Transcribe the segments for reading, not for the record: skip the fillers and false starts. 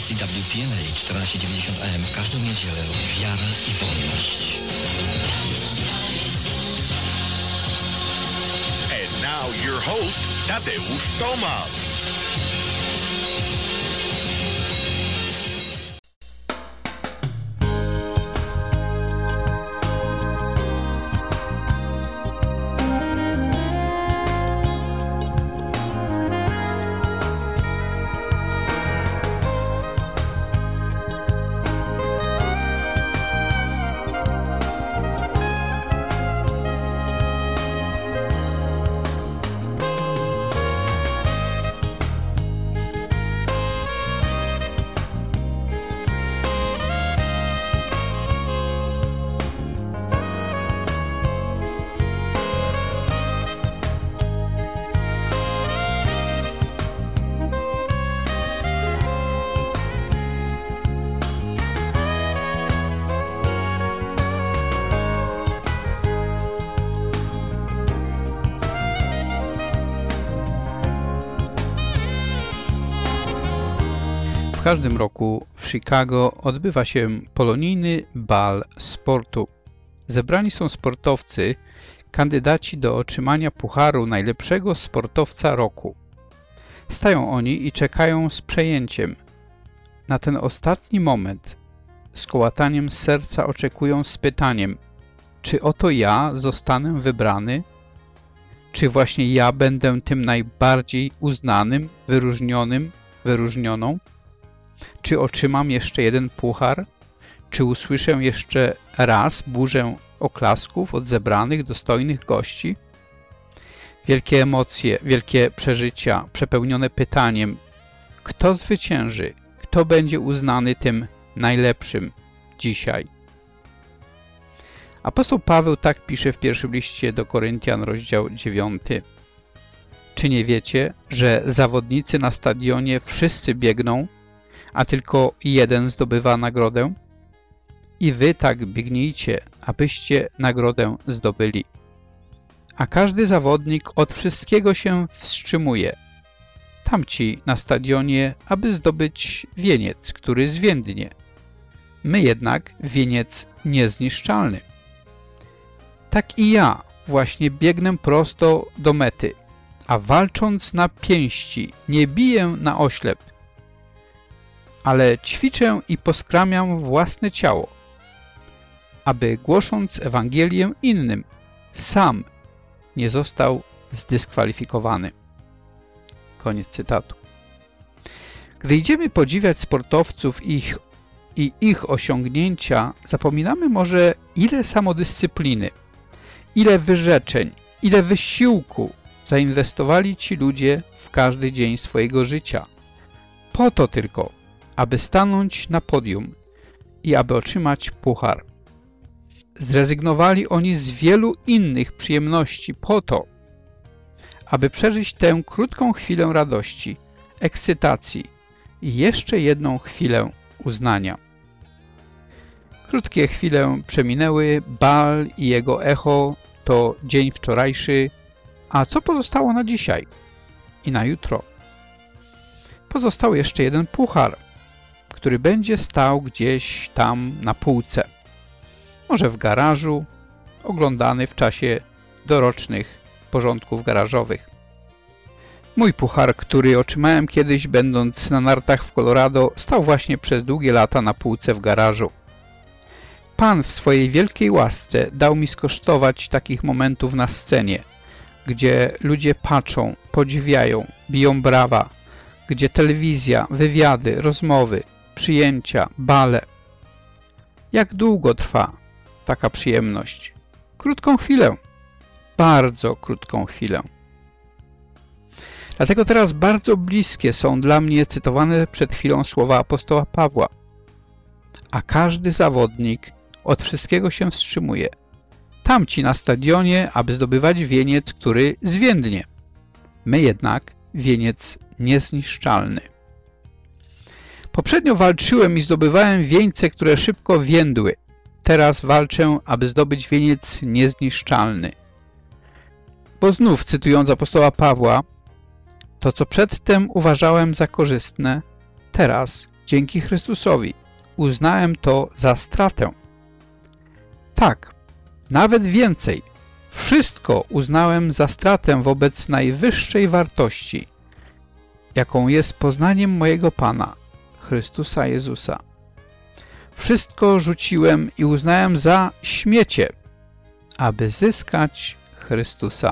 stacji WPNA 1490 AM w każdą niedzielę wiara i wolność. And now your host, Tadeusz Tomasz. W każdym roku w Chicago odbywa się polonijny bal sportu. Zebrani są sportowcy, kandydaci do otrzymania pucharu najlepszego sportowca roku. Stają oni i czekają z przejęciem. Na ten ostatni moment z kołataniem serca oczekują z pytaniem: czy oto ja zostanę wybrany? Czy właśnie ja będę tym najbardziej uznanym, wyróżnionym, wyróżnioną? Czy otrzymam jeszcze jeden puchar? Czy usłyszę jeszcze raz burzę oklasków od zebranych, dostojnych gości? Wielkie emocje, wielkie przeżycia, przepełnione pytaniem: kto zwycięży? Kto będzie uznany tym najlepszym dzisiaj? Apostoł Paweł tak pisze w pierwszym liście do Koryntian, rozdział 9. Czy nie wiecie, że zawodnicy na stadionie wszyscy biegną, a tylko jeden zdobywa nagrodę? I wy tak biegnijcie, abyście nagrodę zdobyli. A każdy zawodnik od wszystkiego się wstrzymuje. Tamci na stadionie, aby zdobyć wieniec, który zwiędnie. My jednak wieniec niezniszczalny. Tak i ja właśnie biegnę prosto do mety, a walcząc na pięści nie biję na oślep, ale ćwiczę i poskramiam własne ciało, aby głosząc Ewangelię innym, sam nie został zdyskwalifikowany. Koniec cytatu. Gdy idziemy podziwiać sportowców i ich osiągnięcia, zapominamy może, ile samodyscypliny, ile wyrzeczeń, ile wysiłku zainwestowali ci ludzie w każdy dzień swojego życia. Po to tylko, aby stanąć na podium i aby otrzymać puchar. Zrezygnowali oni z wielu innych przyjemności po to, aby przeżyć tę krótką chwilę radości, ekscytacji i jeszcze jedną chwilę uznania. Krótkie chwile przeminęły, bal i jego echo to dzień wczorajszy, a co pozostało na dzisiaj i na jutro? Pozostał jeszcze jeden puchar, który będzie stał gdzieś tam na półce, może w garażu, oglądany w czasie dorocznych porządków garażowych. Mój puchar, który otrzymałem kiedyś będąc na nartach w Colorado, stał właśnie przez długie lata na półce w garażu. Pan w swojej wielkiej łasce dał mi skosztować takich momentów na scenie, gdzie ludzie patrzą, podziwiają, biją brawa, gdzie telewizja, wywiady, rozmowy, przyjęcia, bale. Jak długo trwa taka przyjemność? Krótką chwilę. Bardzo krótką chwilę. Dlatego teraz bardzo bliskie są dla mnie cytowane przed chwilą słowa apostoła Pawła. A każdy zawodnik od wszystkiego się wstrzymuje. Tamci na stadionie, aby zdobywać wieniec, który zwiędnie. My jednak wieniec niezniszczalny. Poprzednio walczyłem i zdobywałem wieńce, które szybko więdły. Teraz walczę, aby zdobyć wieniec niezniszczalny. Bo znów, cytując apostoła Pawła, to co przedtem uważałem za korzystne, teraz dzięki Chrystusowi uznałem to za stratę. Tak, nawet więcej. Wszystko uznałem za stratę wobec najwyższej wartości, jaką jest poznaniem mojego Pana, Chrystusa Jezusa. Wszystko rzuciłem i uznałem za śmiecie, aby zyskać Chrystusa.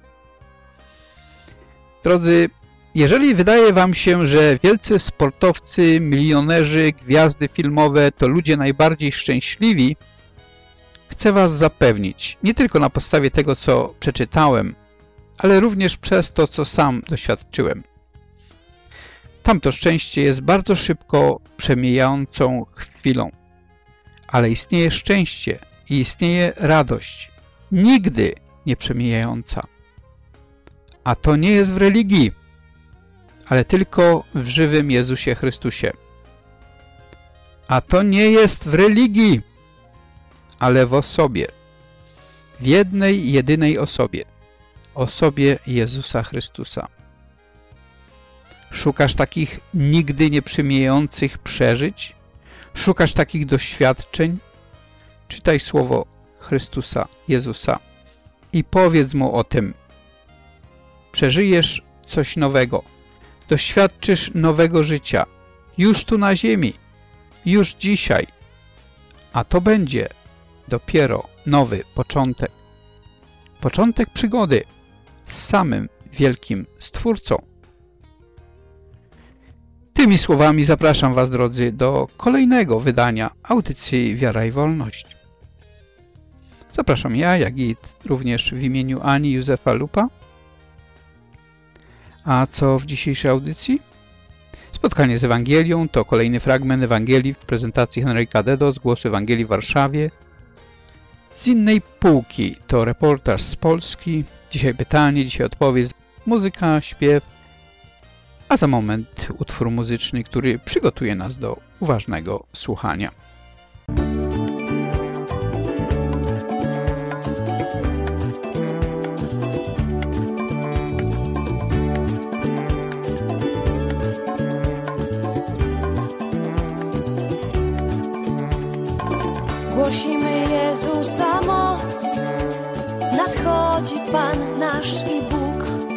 Drodzy, jeżeli wydaje wam się, że wielcy sportowcy, milionerzy, gwiazdy filmowe to ludzie najbardziej szczęśliwi, chcę was zapewnić, nie tylko na podstawie tego, co przeczytałem, ale również przez to, co sam doświadczyłem. Tamto szczęście jest bardzo szybko przemijającą chwilą, ale istnieje szczęście i istnieje radość, nigdy nie przemijająca. A to nie jest w religii, ale tylko w żywym Jezusie Chrystusie. A to nie jest w religii, ale w osobie, w jednej, jedynej osobie, osobie Jezusa Chrystusa. Szukasz takich nigdy nie przemijających przeżyć? Szukasz takich doświadczeń? Czytaj słowo Chrystusa, Jezusa i powiedz Mu o tym. Przeżyjesz coś nowego. Doświadczysz nowego życia. Już tu na ziemi. Już dzisiaj. A to będzie dopiero nowy początek. Początek przygody z samym wielkim Stwórcą. Tymi słowami zapraszam was, drodzy, do kolejnego wydania audycji Wiara i Wolność. Zapraszam ja, jak i również w imieniu Ani Józefa Lupa. A co w dzisiejszej audycji? Spotkanie z Ewangelią to kolejny fragment Ewangelii w prezentacji Henryka Dedo z Głosu Ewangelii w Warszawie. Z innej półki to reportaż z Polski. Dzisiaj pytanie, dzisiaj odpowiedź, muzyka, śpiew, a za moment utwór muzyczny, który przygotuje nas do uważnego słuchania. Głosimy Jezusa moc, nadchodzi Pan nasz i Bóg.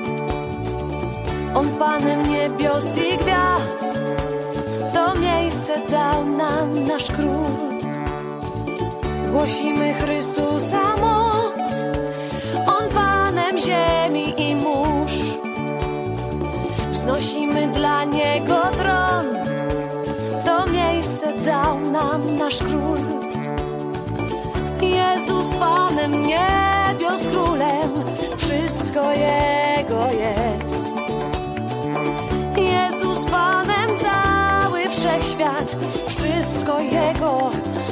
On Panem niebios i gwiazd, to miejsce dał nam nasz Król. Głosimy Chrystusa moc, On Panem ziemi i mórz. Wznosimy dla Niego tron, to miejsce dał nam nasz Król. Jezus Panem niebios Królem, wszystko Jego jest. Jezus Panem cały wszechświat, wszystko Jego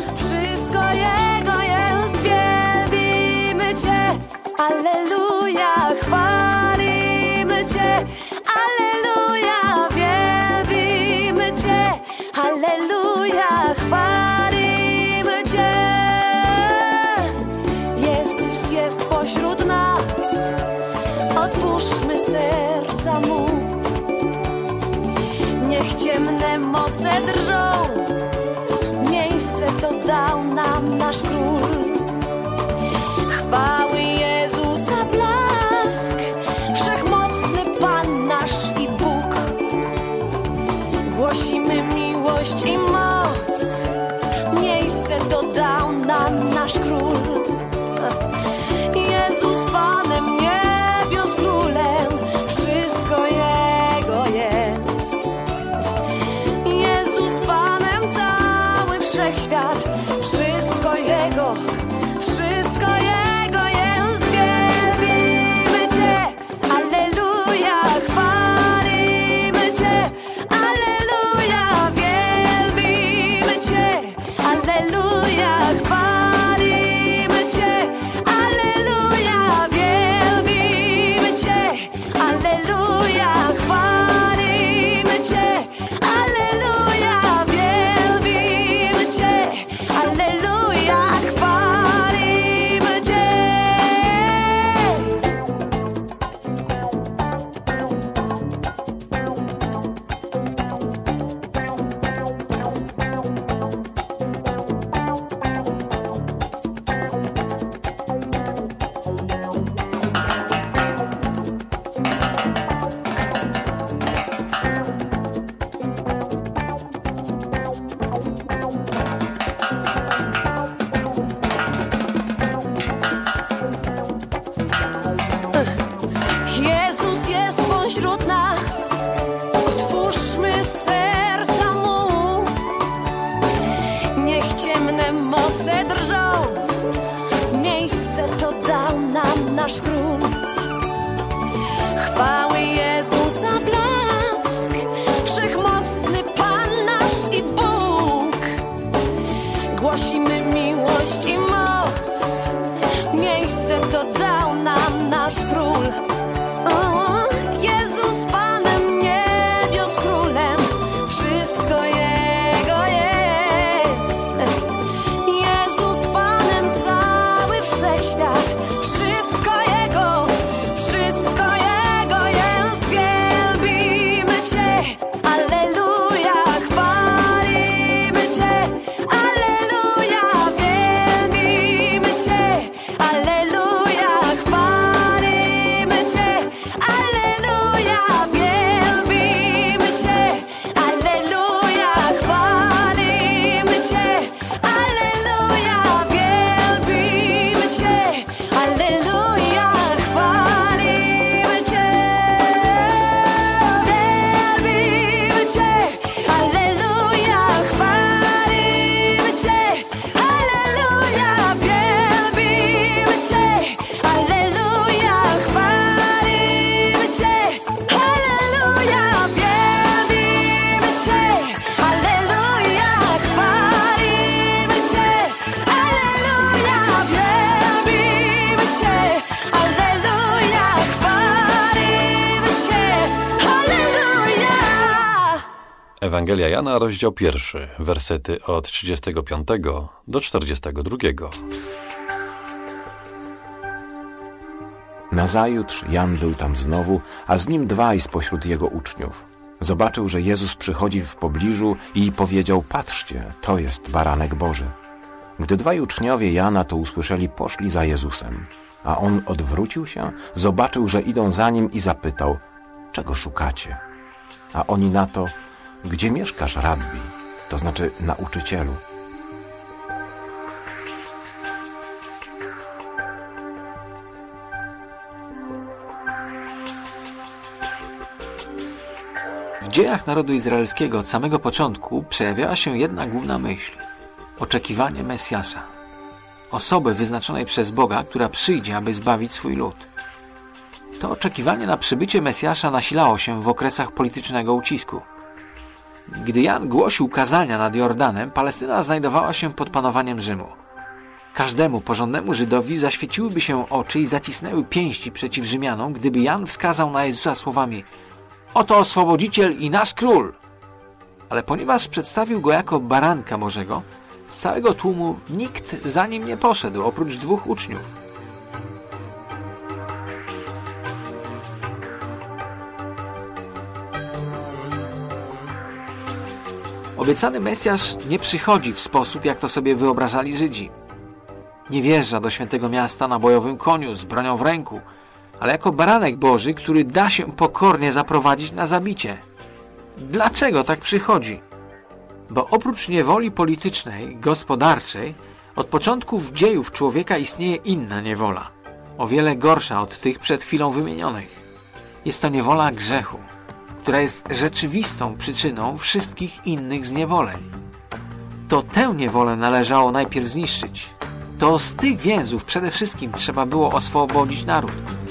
jest. Wielbimy Cię, Alleluja, chwalimy Cię, Alleluja, wielbimy Cię, Alleluja, chwalimy Cię. Jezus jest pośród nas, otwórzmy serca Mu. Niech ciemne moce drżą, miejsce to dał nam nasz Król. Chwały Jezusa blask, wszechmocny Pan nasz i Bóg. Głosimy miłość i moc, miejsce to dał nam nasz Król. Jezus Panem niebios Królem, wszystko Jego jest. Jezus Panem cały wszechświat, wszystko Jego jest. Wielbimy Cię, Alleluja, chwalimy Cię, Alleluja, wielbimy Cię, Alleluja, chwalimy Cię, Alleluja, wielbimy Cię, Alleluja, chwalimy Cię, Alleluja, wielbimy Cię, niech ciemne moce drżą. Miejsce to dał nam nasz król. Chwały Jezusa blask, wszechmocny Pan nasz i Bóg. Głosimy miłość i moc. Miejsce to dał nam nasz król. Jezus Panem niebios królem, wszystko Jego jest. Jezus Panem cały wszechświat, wszystko Jego jest. Wielbimy Cię, alleluja, chwalimy Cię, alleluja, wielbimy Cię, alleluja, chwalimy Cię, alleluja, wielbimy Cię, alleluja, chwalimy Cię, alleluja, wielbimy Cię, alleluja, chwalimy Cię, wielbimy Cię, alleluja, chwalimy Cię, alleluja, wielbimy Cię, alleluja, chwalimy Cię, alleluja, wielbimy Cię, alleluja, chwalimy Cię, alleluja, wielbimy Cię, alleluja, chwalimy Cię, alleluja. Ewangelia Jana, rozdział 1, wersety od 35 do 42. Nazajutrz Jan był tam znowu, a z nim dwaj spośród jego uczniów. Zobaczył, że Jezus przychodzi w pobliżu i powiedział: patrzcie, to jest baranek Boży. Gdy dwaj uczniowie Jana to usłyszeli, poszli za Jezusem. A on odwrócił się, zobaczył, że idą za nim i zapytał: czego szukacie? A oni na to: gdzie mieszkasz, rabbi? To znaczy nauczycielu. W dziejach narodu izraelskiego od samego początku przejawiała się jedna główna myśl: oczekiwanie Mesjasza, osoby wyznaczonej przez Boga, która przyjdzie, aby zbawić swój lud. To oczekiwanie na przybycie Mesjasza nasilało się w okresach politycznego ucisku. Gdy Jan głosił kazania nad Jordanem, Palestyna znajdowała się pod panowaniem Rzymu. Każdemu porządnemu Żydowi zaświeciłyby się oczy i zacisnęły pięści przeciw Rzymianom, gdyby Jan wskazał na Jezusa słowami: oto Oswobodziciel i nasz Król! Ale ponieważ przedstawił go jako baranka Bożego, z całego tłumu nikt za nim nie poszedł, oprócz dwóch uczniów. Obiecany Mesjasz nie przychodzi w sposób, jak to sobie wyobrażali Żydzi. Nie wjeżdża do świętego miasta na bojowym koniu z bronią w ręku, ale jako baranek Boży, który da się pokornie zaprowadzić na zabicie. Dlaczego tak przychodzi? Bo oprócz niewoli politycznej, gospodarczej, od początków dziejów człowieka istnieje inna niewola, o wiele gorsza od tych przed chwilą wymienionych. Jest to niewola grzechu, która jest rzeczywistą przyczyną wszystkich innych zniewoleń. To tę niewolę należało najpierw zniszczyć. To z tych więzów przede wszystkim trzeba było oswobodzić naród.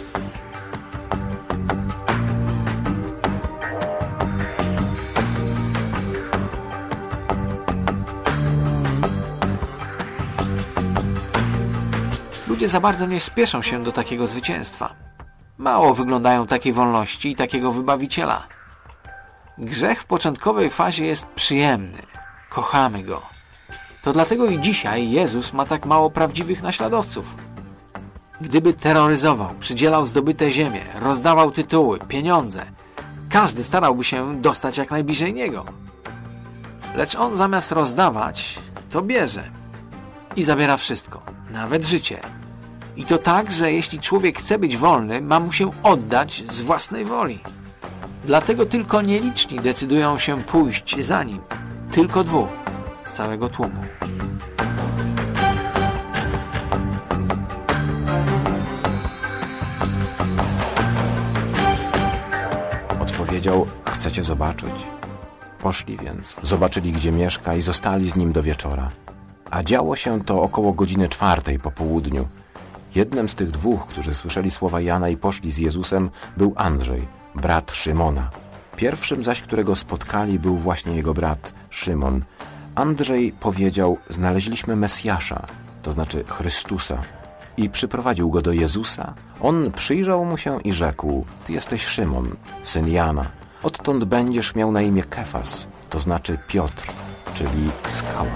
Ludzie za bardzo nie spieszą się do takiego zwycięstwa. Mało wyglądają takiej wolności i takiego wybawiciela. Grzech w początkowej fazie jest przyjemny. Kochamy go. To dlatego i dzisiaj Jezus ma tak mało prawdziwych naśladowców. Gdyby terroryzował, przydzielał zdobyte ziemie, rozdawał tytuły, pieniądze, każdy starałby się dostać jak najbliżej Niego. Lecz On zamiast rozdawać, to bierze i zabiera wszystko, nawet życie. I to tak, że jeśli człowiek chce być wolny, ma mu się oddać z własnej woli. Dlatego tylko nieliczni decydują się pójść za Nim. Tylko dwóch z całego tłumu. Odpowiedział: chcecie zobaczyć? Poszli więc, zobaczyli, gdzie mieszka i zostali z nim do wieczora. A działo się to około godziny 4 po południu. Jednym z tych dwóch, którzy słyszeli słowa Jana i poszli z Jezusem, był Andrzej, brat Szymona. Pierwszym zaś, którego spotkali, był właśnie jego brat Szymon. Andrzej powiedział: znaleźliśmy Mesjasza, to znaczy Chrystusa, i przyprowadził go do Jezusa. On przyjrzał mu się i rzekł: ty jesteś Szymon, syn Jana. Odtąd będziesz miał na imię Kefas, to znaczy Piotr, czyli skała.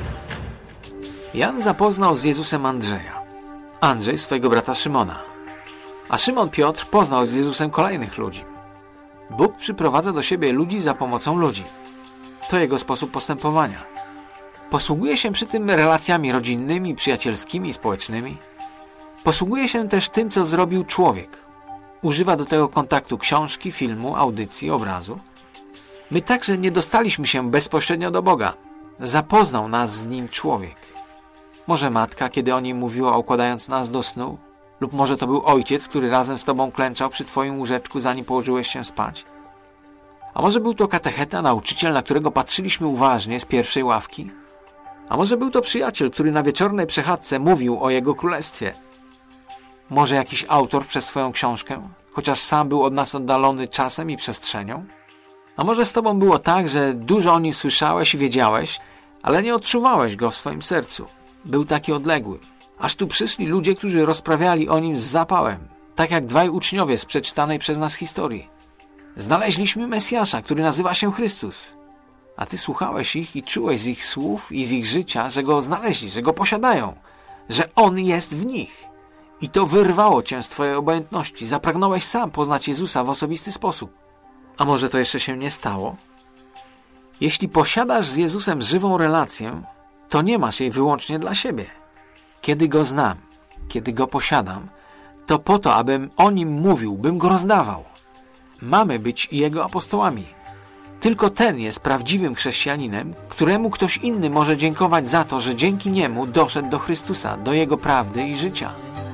Jan zapoznał z Jezusem Andrzeja, Andrzej swojego brata Szymona, a Szymon Piotr poznał z Jezusem kolejnych ludzi. Bóg przyprowadza do siebie ludzi za pomocą ludzi. To jego sposób postępowania. Posługuje się przy tym relacjami rodzinnymi, przyjacielskimi, społecznymi. Posługuje się też tym, co zrobił człowiek. Używa do tego kontaktu książki, filmu, audycji, obrazu. My także nie dostaliśmy się bezpośrednio do Boga. Zapoznał nas z Nim człowiek. Może matka, kiedy o Nim mówiła, układając nas do snu? Lub może to był ojciec, który razem z Tobą klęczał przy Twoim łóżeczku, zanim położyłeś się spać? A może był to katecheta, nauczyciel, na którego patrzyliśmy uważnie z pierwszej ławki? A może był to przyjaciel, który na wieczornej przechadzce mówił o Jego królestwie? Może jakiś autor przez swoją książkę, chociaż sam był od nas oddalony czasem i przestrzenią? A może z Tobą było tak, że dużo o Nim słyszałeś i wiedziałeś, ale nie odczuwałeś Go w swoim sercu? Był taki odległy. Aż tu przyszli ludzie, którzy rozprawiali o Nim z zapałem, tak jak dwaj uczniowie z przeczytanej przez nas historii. Znaleźliśmy Mesjasza, który nazywa się Chrystus. A Ty słuchałeś ich i czułeś z ich słów i z ich życia, że Go znaleźli, że Go posiadają, że On jest w nich. I to wyrwało Cię z Twojej obojętności. Zapragnąłeś sam poznać Jezusa w osobisty sposób. A może to jeszcze się nie stało? Jeśli posiadasz z Jezusem żywą relację, to nie masz jej wyłącznie dla siebie. Kiedy Go znam, kiedy Go posiadam, to po to, abym o Nim mówił, bym Go rozdawał. Mamy być Jego apostołami. Tylko ten jest prawdziwym chrześcijaninem, któremu ktoś inny może dziękować za to, że dzięki niemu doszedł do Chrystusa, do Jego prawdy i życia.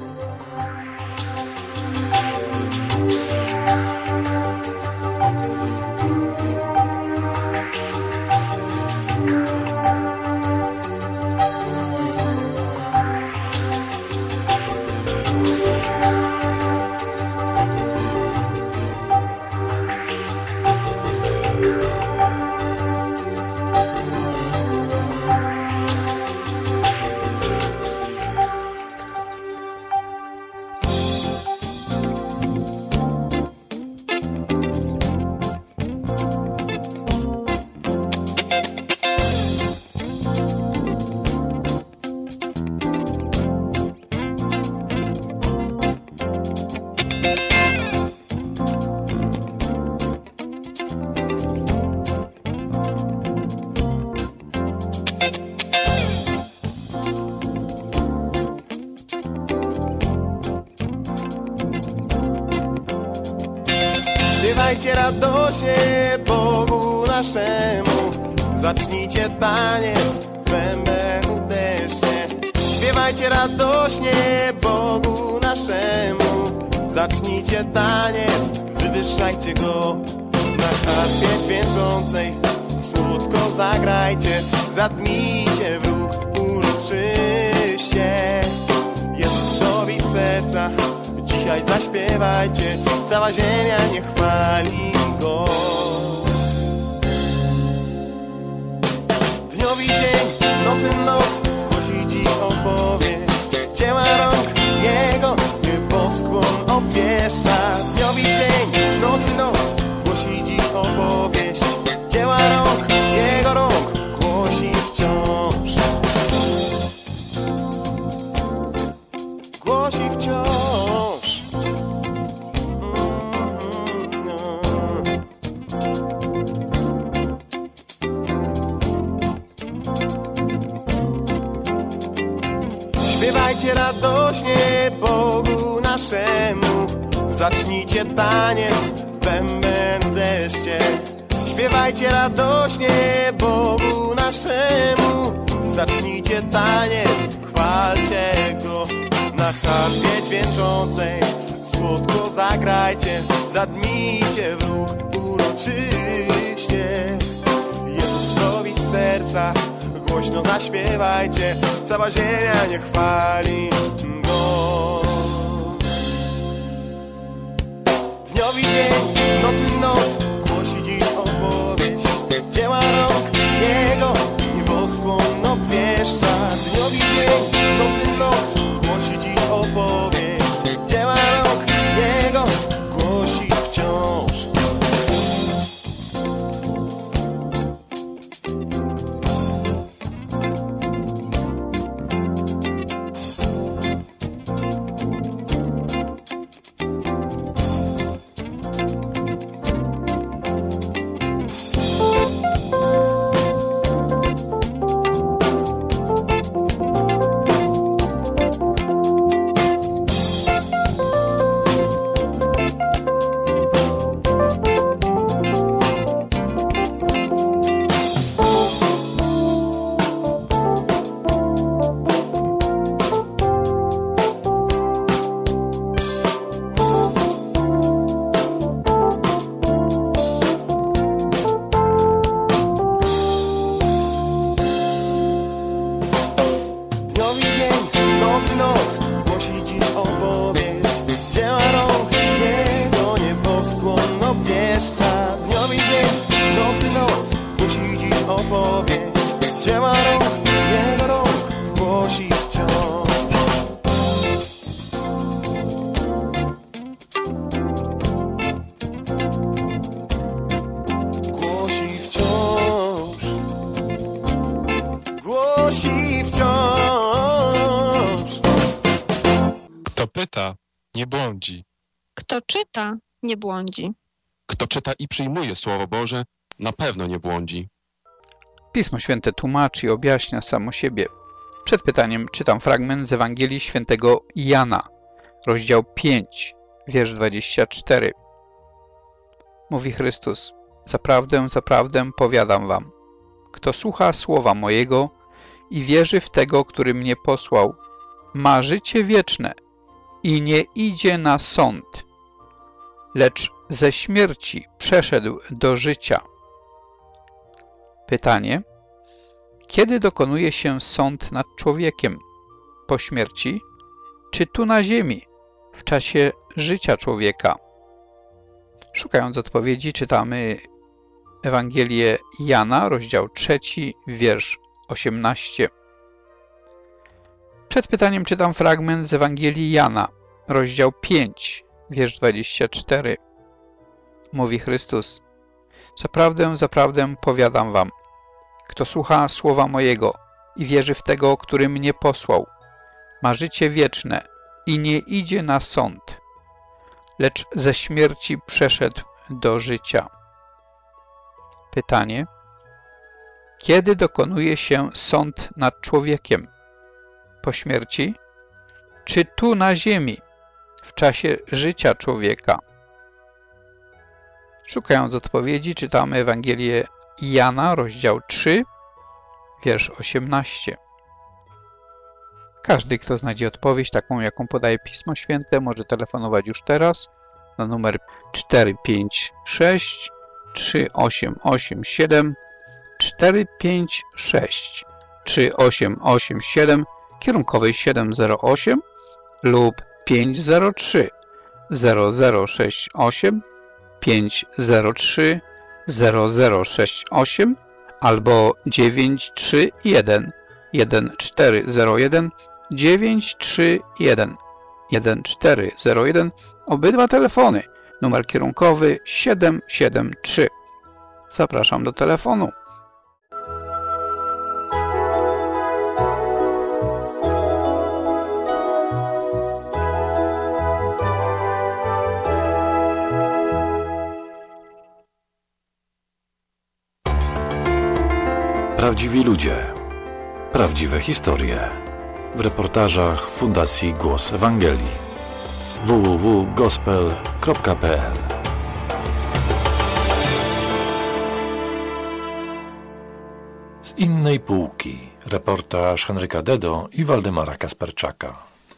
Śpiewajcie radośnie Bogu naszemu, zacznijcie taniec w bębenu deszcze. Śpiewajcie radośnie Bogu naszemu, zacznijcie taniec, wywyższajcie Go. Na harfie dźwięczącej słodko zagrajcie, zadmijcie wróg uroczyście. Jezusowi serca dzisiaj zaśpiewajcie, cała ziemia niech chwali Go. Dniowi dzień, nocy noc, głosi dziś opowieść, dzieła rąk Jego nieboskłon obwieszcza. Dniowi dzień, nocy noc, głosi dziś opowieść, dzieła rąk Jego rąk głosi wciąż. Głosi wciąż. Śpiewajcie radośnie Bogu naszemu, zacznijcie taniec w bęben deszcze. Śpiewajcie radośnie Bogu naszemu, zacznijcie taniec, chwalcie Go. Na harfie dźwięczącej słodko zagrajcie, zadmijcie wróg uroczyście. Jezusowi z serca głośno zaśpiewajcie, cała ziemia niech chwali Go. Dniowi dzień, nocy noc, głosi dziś opowieść, dzieła rąk Jego, nieboskłon obwieszcza. Dniowi dzień, nocy noc, głosi dziś opowieść, dzieła rąk Jego, głosi wciąż. Nie błądzi. Kto czyta, nie błądzi. Kto czyta i przyjmuje Słowo Boże, na pewno nie błądzi. Pismo Święte tłumaczy i objaśnia samo siebie. Przed pytaniem czytam fragment z Ewangelii Świętego Jana, rozdział 5, wiersz 24. Mówi Chrystus: Zaprawdę, zaprawdę powiadam wam, kto słucha słowa mojego i wierzy w tego, który mnie posłał, ma życie wieczne i nie idzie na sąd, lecz ze śmierci przeszedł do życia. Pytanie: kiedy dokonuje się sąd nad człowiekiem? Po śmierci, czy tu na ziemi, w czasie życia człowieka? Szukając odpowiedzi, czytamy Ewangelię Jana, rozdział 3, wiersz 18. Przed pytaniem czytam fragment z Ewangelii Jana, rozdział 5, wiersz 24. Mówi Chrystus: Zaprawdę, zaprawdę powiadam wam, kto słucha słowa mojego i wierzy w tego, który mnie posłał, ma życie wieczne i nie idzie na sąd, lecz ze śmierci przeszedł do życia. Pytanie: kiedy dokonuje się sąd nad człowiekiem? Po śmierci, czy tu na ziemi, w czasie życia człowieka? Szukając odpowiedzi, czytamy Ewangelię Jana, rozdział 3, wiersz 18. Każdy, kto znajdzie odpowiedź taką, jaką podaje Pismo Święte, może telefonować już teraz na numer 456 3887 456 3887 kierunkowej 708 lub 503 0068 503 0068 albo 931 1401 931 1401. Obydwa telefony. Numer kierunkowy 773. Zapraszam do telefonu. Prawdziwi ludzie. Prawdziwe historie. W reportażach Fundacji Głos Ewangelii. www.gospel.pl. Z innej półki. Reportaż Henryka Dedo i Waldemara Kasperczaka.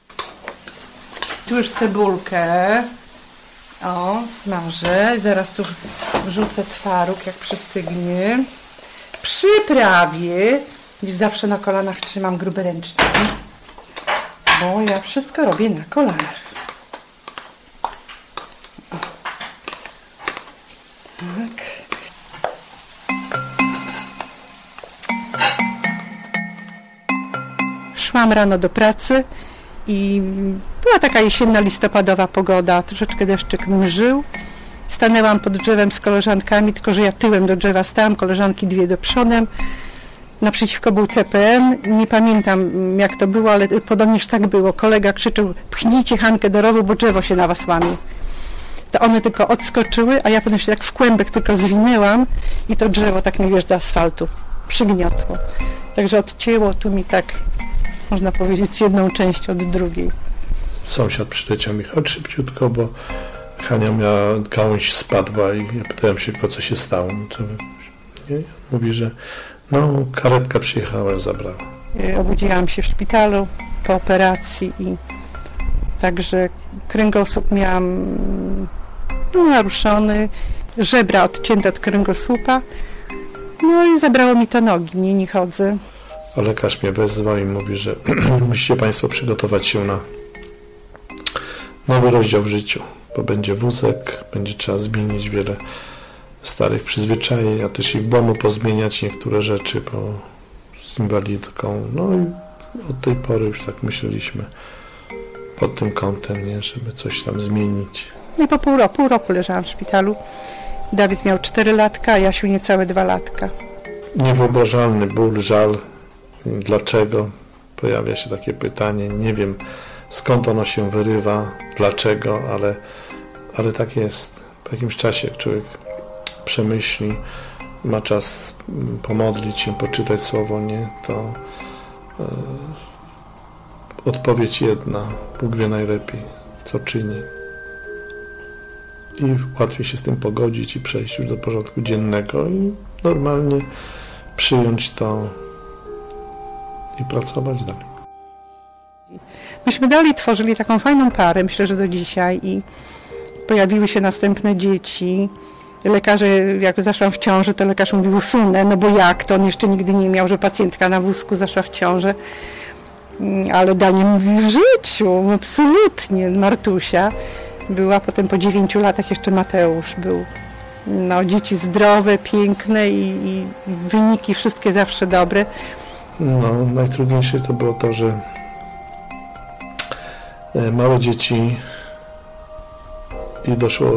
Tu już cebulkę. O, smażę. Zaraz tu wrzucę twaróg, jak przystygnie. Przyprawię Gdzieś zawsze na kolanach trzymam grube ręcznik, bo ja wszystko robię na kolanach. O. Tak. Szłam rano do pracy i była taka jesienna, listopadowa pogoda, troszeczkę deszczyk mrzył. Stanęłam pod drzewem z koleżankami, tylko że ja tyłem do drzewa stałam, koleżanki dwie do przodem. Naprzeciwko był CPN, nie pamiętam jak to było, ale podobnież tak było. Kolega krzyczał: pchnijcie Hankę do rowu, bo drzewo się na was łamie. To one tylko odskoczyły, a ja potem się tak w kłębek tylko zwinęłam i to drzewo tak mi do asfaltu przygniotło. Także odcięło tu mi tak, można powiedzieć, jedną część od drugiej. Sąsiad przyleciał mi: chodź szybciutko, bo Hania miała, gałąź spadła, i ja pytałem się go, co się stało. Nie? Mówi, że karetka przyjechała i zabrała. Obudziłam się w szpitalu po operacji i także kręgosłup miałam naruszony, żebra odcięte od kręgosłupa, no i zabrało mi to nogi, nie chodzę. A lekarz mnie wezwał i mówi, że musicie Państwo przygotować się na nowy rozdział w życiu, bo będzie wózek, będzie trzeba zmienić wiele starych przyzwyczajeń, a też i w domu pozmieniać niektóre rzeczy, bo z inwalidką, no i od tej pory już tak myśleliśmy pod tym kątem, nie, żeby coś tam zmienić. No i po pół roku leżałam w szpitalu. Dawid miał 4 latka, a Jasiu niecałe 2 latka. Niewyobrażalny ból, żal. Dlaczego? Pojawia się takie pytanie. Nie wiem, skąd ono się wyrywa, dlaczego, ale tak jest. Po jakimś czasie, jak człowiek przemyśli, ma czas pomodlić się, poczytać słowo, nie, to odpowiedź jedna: Bóg wie najlepiej, co czyni. I łatwiej się z tym pogodzić i przejść już do porządku dziennego i normalnie przyjąć to i pracować dalej. Myśmy dalej tworzyli taką fajną parę, myślę, że do dzisiaj, i pojawiły się następne dzieci. Lekarze, jak zaszłam w ciążę, to lekarz mówił: usunę, no bo jak to, on jeszcze nigdy nie miał, że pacjentka na wózku zaszła w ciążę. Ale Daniel mówi: w życiu, absolutnie. Martusia była, potem po 9 latach jeszcze Mateusz był. No, dzieci zdrowe, piękne i wyniki wszystkie zawsze dobre. No, najtrudniejsze to było to, że małe dzieci i doszło,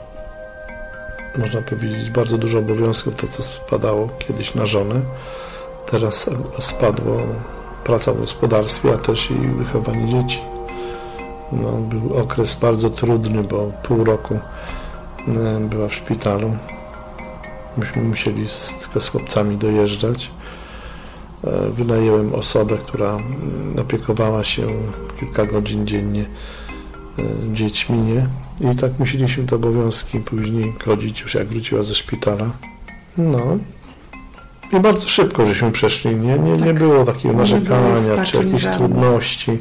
można powiedzieć, bardzo dużo obowiązków, to co spadało kiedyś na żonę. Teraz spadło praca w gospodarstwie, a też i wychowanie dzieci. No, był okres bardzo trudny, bo pół roku była w szpitalu. Myśmy musieli tylko z chłopcami dojeżdżać. Wynajęłem osobę, która opiekowała się kilka godzin dziennie dziećmi, nie? I tak musieliśmy te obowiązki później godzić, już jak wróciła ze szpitala. No. I bardzo szybko żeśmy przeszli, nie było takiego narzekania, czy jakichś trudności.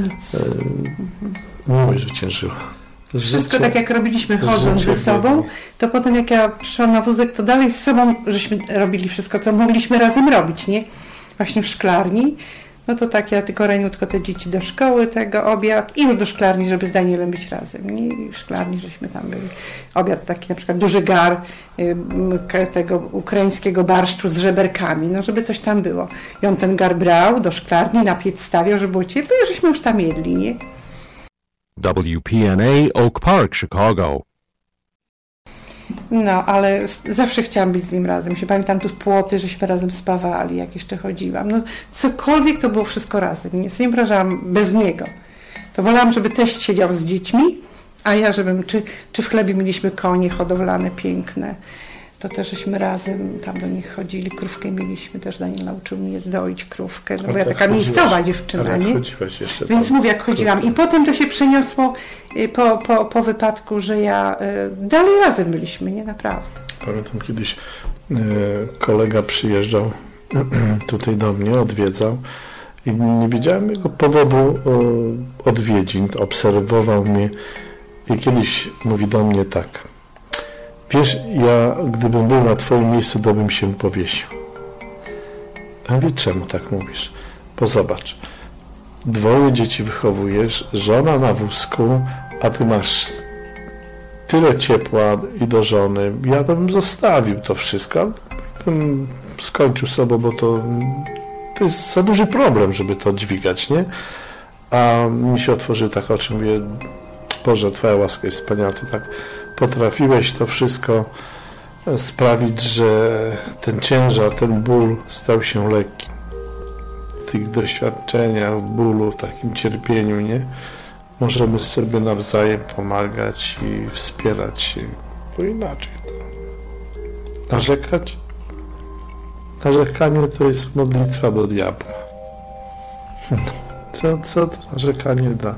Miłość zwyciężyła. Wszystko tak jak robiliśmy chodząc ze sobą, to potem jak ja przyszłam na wózek, to dalej z sobą żeśmy robili wszystko, co mogliśmy razem robić, nie? Właśnie w szklarni. No to tak, ja tylko raniutko te dzieci do szkoły, tego obiad i już do szklarni, żeby z Danielem być razem. Nie? I w szklarni żeśmy tam byli. Obiad taki, na przykład duży gar tego ukraińskiego barszczu z żeberkami, no żeby coś tam było. I on ten gar brał do szklarni, na piec stawiał, żeby było ciepło, i żeśmy już tam jedli, nie? WPNA Oak Park, Chicago. No, ale zawsze chciałam być z nim razem. Się pamiętam tu płoty, żeśmy razem spawali, jak jeszcze chodziłam. No, cokolwiek to było wszystko razem. Nie wyobrażałam bez niego. To wolałam, żeby teść siedział z dziećmi, a ja, żebym, czy w chlebie mieliśmy konie hodowlane, piękne. To też żeśmy razem tam do nich chodzili, krówkę mieliśmy, też Daniel nauczył mnie doić krówkę, no bo ja taka miejscowa dziewczyna, nie? Więc mówię, jak chodziłam. I potem to się przeniosło po wypadku, że ja dalej razem byliśmy, nie? Naprawdę. Pamiętam, kiedyś kolega przyjeżdżał tutaj do mnie, odwiedzał i nie wiedziałem jego powodu odwiedzin, obserwował mnie i kiedyś mówi do mnie tak: wiesz, ja gdybym był na twoim miejscu, to bym się powiesił. A ja mówię, czemu tak mówisz? Bo zobacz, 2 dzieci wychowujesz, żona na wózku, a ty masz tyle ciepła i do żony. Ja to bym zostawił to wszystko, ale bym skończył sobie, bo to jest za duży problem, żeby to dźwigać, nie? A mi się otworzyły tak oczy, mówię, Boże, Twoja łaska jest wspaniała, to tak potrafiłeś to wszystko sprawić, że ten ciężar, ten ból stał się lekki. W tych doświadczeniach, w bólu, w takim cierpieniu, nie? Możemy sobie nawzajem pomagać i wspierać się, bo inaczej to narzekać. Narzekanie to jest modlitwa do diabła. Co to narzekanie da?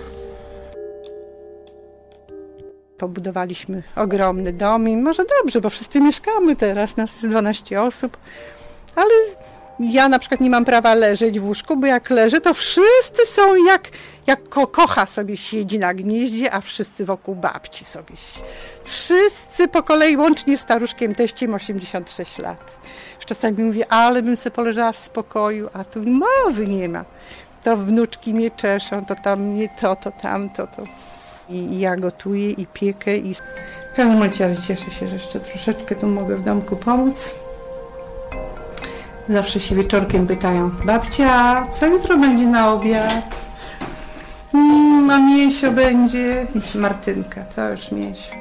Pobudowaliśmy ogromny dom i może dobrze, bo wszyscy mieszkamy teraz, nas jest 12 osób, ale ja na przykład nie mam prawa leżeć w łóżku, bo jak leżę, to wszyscy są jak kocha sobie siedzi na gnieździe, a wszyscy wokół babci sobie. Wszyscy po kolei, łącznie z staruszkiem teściem, 86 lat. Czasami mówię, ale bym sobie poleżała w spokoju, a tu mowy nie ma. To wnuczki mnie czeszą, to tam mnie to tamto. I ja gotuję i piekę. I w każdym razie cieszę się, że jeszcze troszeczkę tu mogę w domku pomóc. Zawsze się wieczorkiem pytają, babcia, co jutro będzie na obiad? A mięsio będzie. Martynka, to już mięsio.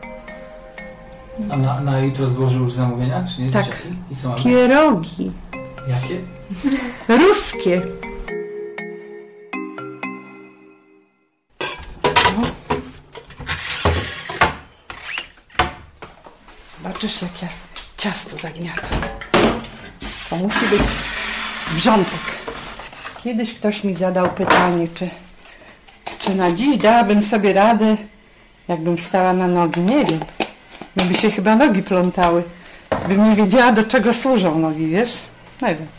A na jutro złożył już zamówienia, czy nie? Tak, I co mamy? pierogi. Jakie? Ruskie. Zobaczysz, jak ja ciasto zagniatam. To musi być wrzątek. Kiedyś ktoś mi zadał pytanie, czy na dziś dałabym sobie radę, jakbym wstała na nogi. Nie wiem. By się chyba nogi plątały. Bym nie wiedziała, do czego służą nogi, wiesz? Nie wiem.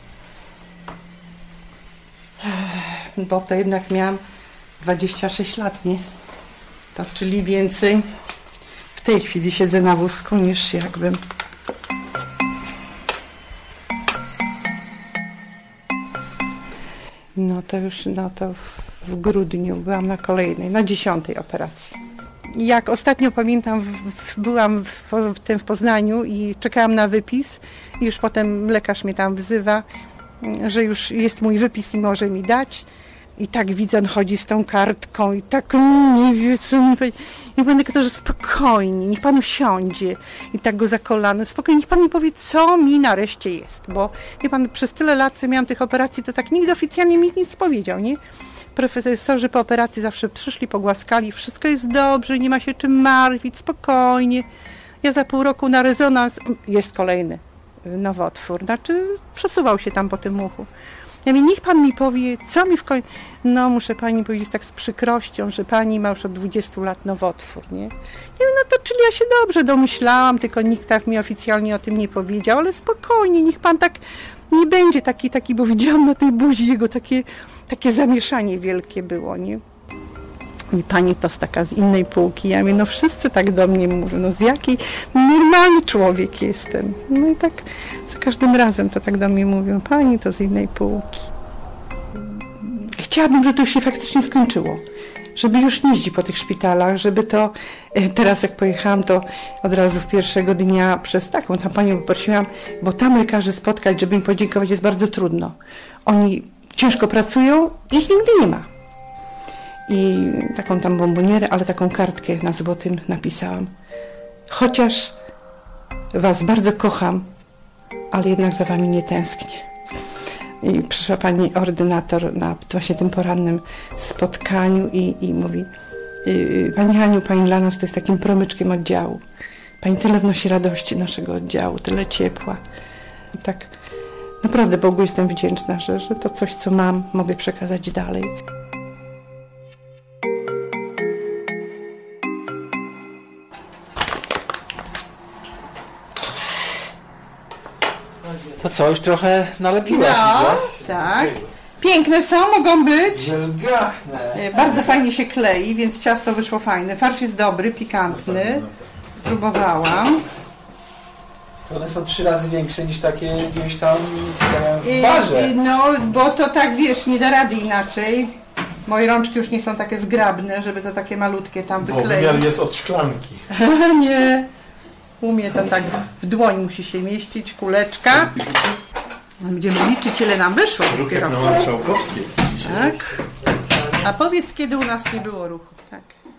Bo to jednak miałam 26 lat, nie? To czyli więcej. W tej chwili siedzę na wózku, niż jakbym... No to w grudniu byłam na kolejnej, na 10. operacji. Jak ostatnio pamiętam, byłam w Poznaniu i czekałam na wypis i już potem lekarz mnie tam wzywa, że już jest mój wypis i może mi dać. I tak widzę, on chodzi z tą kartką i tak nie wie, co mi powiedzieć. Ja mówię, doktorze, spokojnie, niech pan usiądzie. I tak go za kolano, spokojnie, niech pan mi powie, co mi nareszcie jest. Bo wie pan, przez tyle lat, co miałam tych operacji, to tak nigdy oficjalnie mi nic powiedział, nie? Profesorzy po operacji zawsze przyszli, pogłaskali, wszystko jest dobrze, nie ma się czym martwić, spokojnie. Ja za pół roku na rezonans, jest kolejny nowotwór, znaczy przesuwał się tam po tym uchu. Ja mówię, niech pan mi powie, co mi w końcu... No, muszę pani powiedzieć tak z przykrością, że pani ma już od 20 lat nowotwór, nie? Ja mówię, no to czyli ja się dobrze domyślałam, tylko nikt tak mi oficjalnie o tym nie powiedział, ale spokojnie, niech pan tak nie będzie taki, bo widziałam na tej buzi jego takie zamieszanie wielkie było, nie? I pani to z innej półki. Ja mówię, no wszyscy tak do mnie mówią, no z jakiej normalny człowiek jestem. No i tak za każdym razem to tak do mnie mówią, pani to z innej półki. Chciałabym, żeby to się faktycznie skończyło. Żeby już nie jeździć po tych szpitalach, żeby to... Teraz jak pojechałam, to od razu w pierwszego dnia przez taką tam panią poprosiłam, bo tam lekarzy spotkać, żeby im podziękować, jest bardzo trudno. Oni ciężko pracują, ich nigdy nie ma. I taką tam bombonierę, ale taką kartkę na złotym napisałam. Chociaż was bardzo kocham, ale jednak za wami nie tęsknię. I przyszła pani ordynator na właśnie tym porannym spotkaniu i mówi, pani Haniu, pani dla nas to jest takim promyczkiem oddziału. Pani tyle wnosi radości naszego oddziału, tyle ciepła. I tak naprawdę Bogu jestem wdzięczna, że to coś, co mam, mogę przekazać dalej. To co, już trochę nalepiłaś, no, tak. Piękne są, mogą być. Wielgachne. Bardzo fajnie się klei, więc ciasto wyszło fajne. Farsz jest dobry, pikantny. Próbowałam. One są 3 razy większe niż takie gdzieś tam w barze. No, bo to tak, wiesz, nie da rady inaczej. Moje rączki już nie są takie zgrabne, żeby to takie malutkie tam wykleić. Bo wymiar jest od szklanki. Nie. U mnie to tak w dłoń musi się mieścić, kuleczka. Będziemy liczyć, ile nam wyszło. Ruch jak na Marszałkowskiej. Tak. A powiedz, kiedy u nas nie było ruchu. Tak.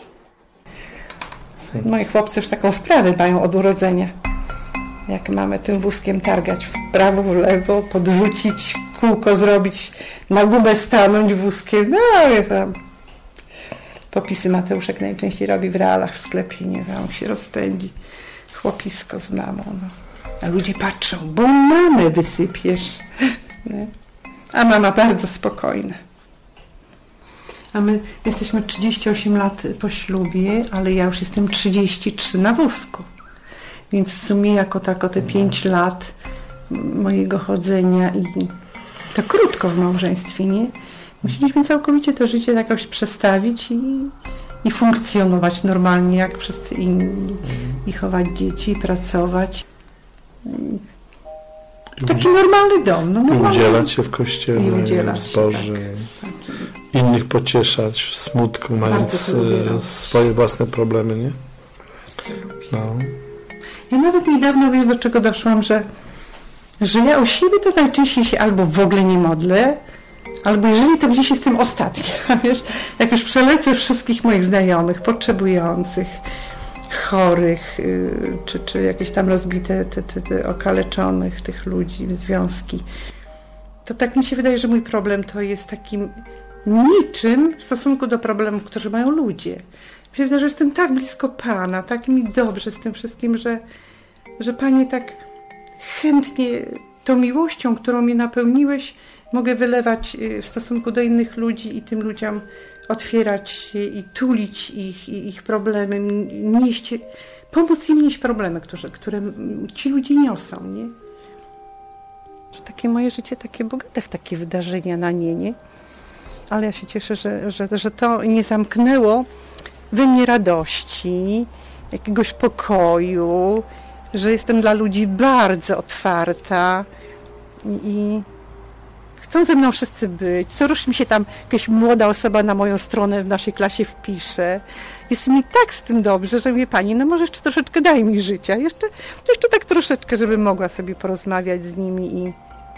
Moi chłopcy już taką wprawę mają od urodzenia. Jak mamy tym wózkiem targać w prawo, w lewo, podrzucić, kółko zrobić, na gumę stanąć wózkiem. No, tam. Popisy Mateuszek najczęściej robi w Realach w sklepie, nie wiem, on się rozpędzi. Chłopisko z mamą. No. A ludzie patrzą, bo mamę wysypiesz. Nie? A mama bardzo spokojna. A my jesteśmy 38 lat po ślubie, ale ja już jestem 33 na wózku. Więc w sumie jako tako te 5 lat mojego chodzenia i to krótko w małżeństwie, nie? Musieliśmy całkowicie to życie jakoś przestawić i funkcjonować normalnie jak wszyscy inni. I chować dzieci, i pracować. Taki normalny dom. No, I udzielać się w kościele, w zborze. Tak. Innych pocieszać w smutku, mając swoje własne problemy, nie? No. Ja nawet niedawno, wiesz, do czego doszłam, że ja o siebie to najczęściej się albo w ogóle nie modlę, albo jeżeli to gdzieś jestem ostatnia, wiesz, jak już przelecę wszystkich moich znajomych, potrzebujących, chorych, czy jakieś tam rozbite, te okaleczonych tych ludzi, związki, to tak mi się wydaje, że mój problem to jest takim niczym w stosunku do problemów, które mają ludzie. Mi się wydaje, że jestem tak blisko Pana, tak mi dobrze z tym wszystkim, że Panie tak chętnie tą miłością, którą mnie napełniłeś, mogę wylewać w stosunku do innych ludzi i tym ludziom otwierać się i tulić ich problemy, nieść, pomóc im nieść problemy, które ci ludzie niosą, nie? Że takie moje życie, takie bogate w takie wydarzenia na nie? Ale ja się cieszę, że to nie zamknęło we mnie radości, jakiegoś pokoju, że jestem dla ludzi bardzo otwarta i chcą ze mną wszyscy być. Co rusz mi się tam jakaś młoda osoba na moją stronę w naszej klasie wpisze. Jest mi tak z tym dobrze, że mówię, Pani, no może jeszcze troszeczkę daj mi życia. Jeszcze tak troszeczkę, żebym mogła sobie porozmawiać z nimi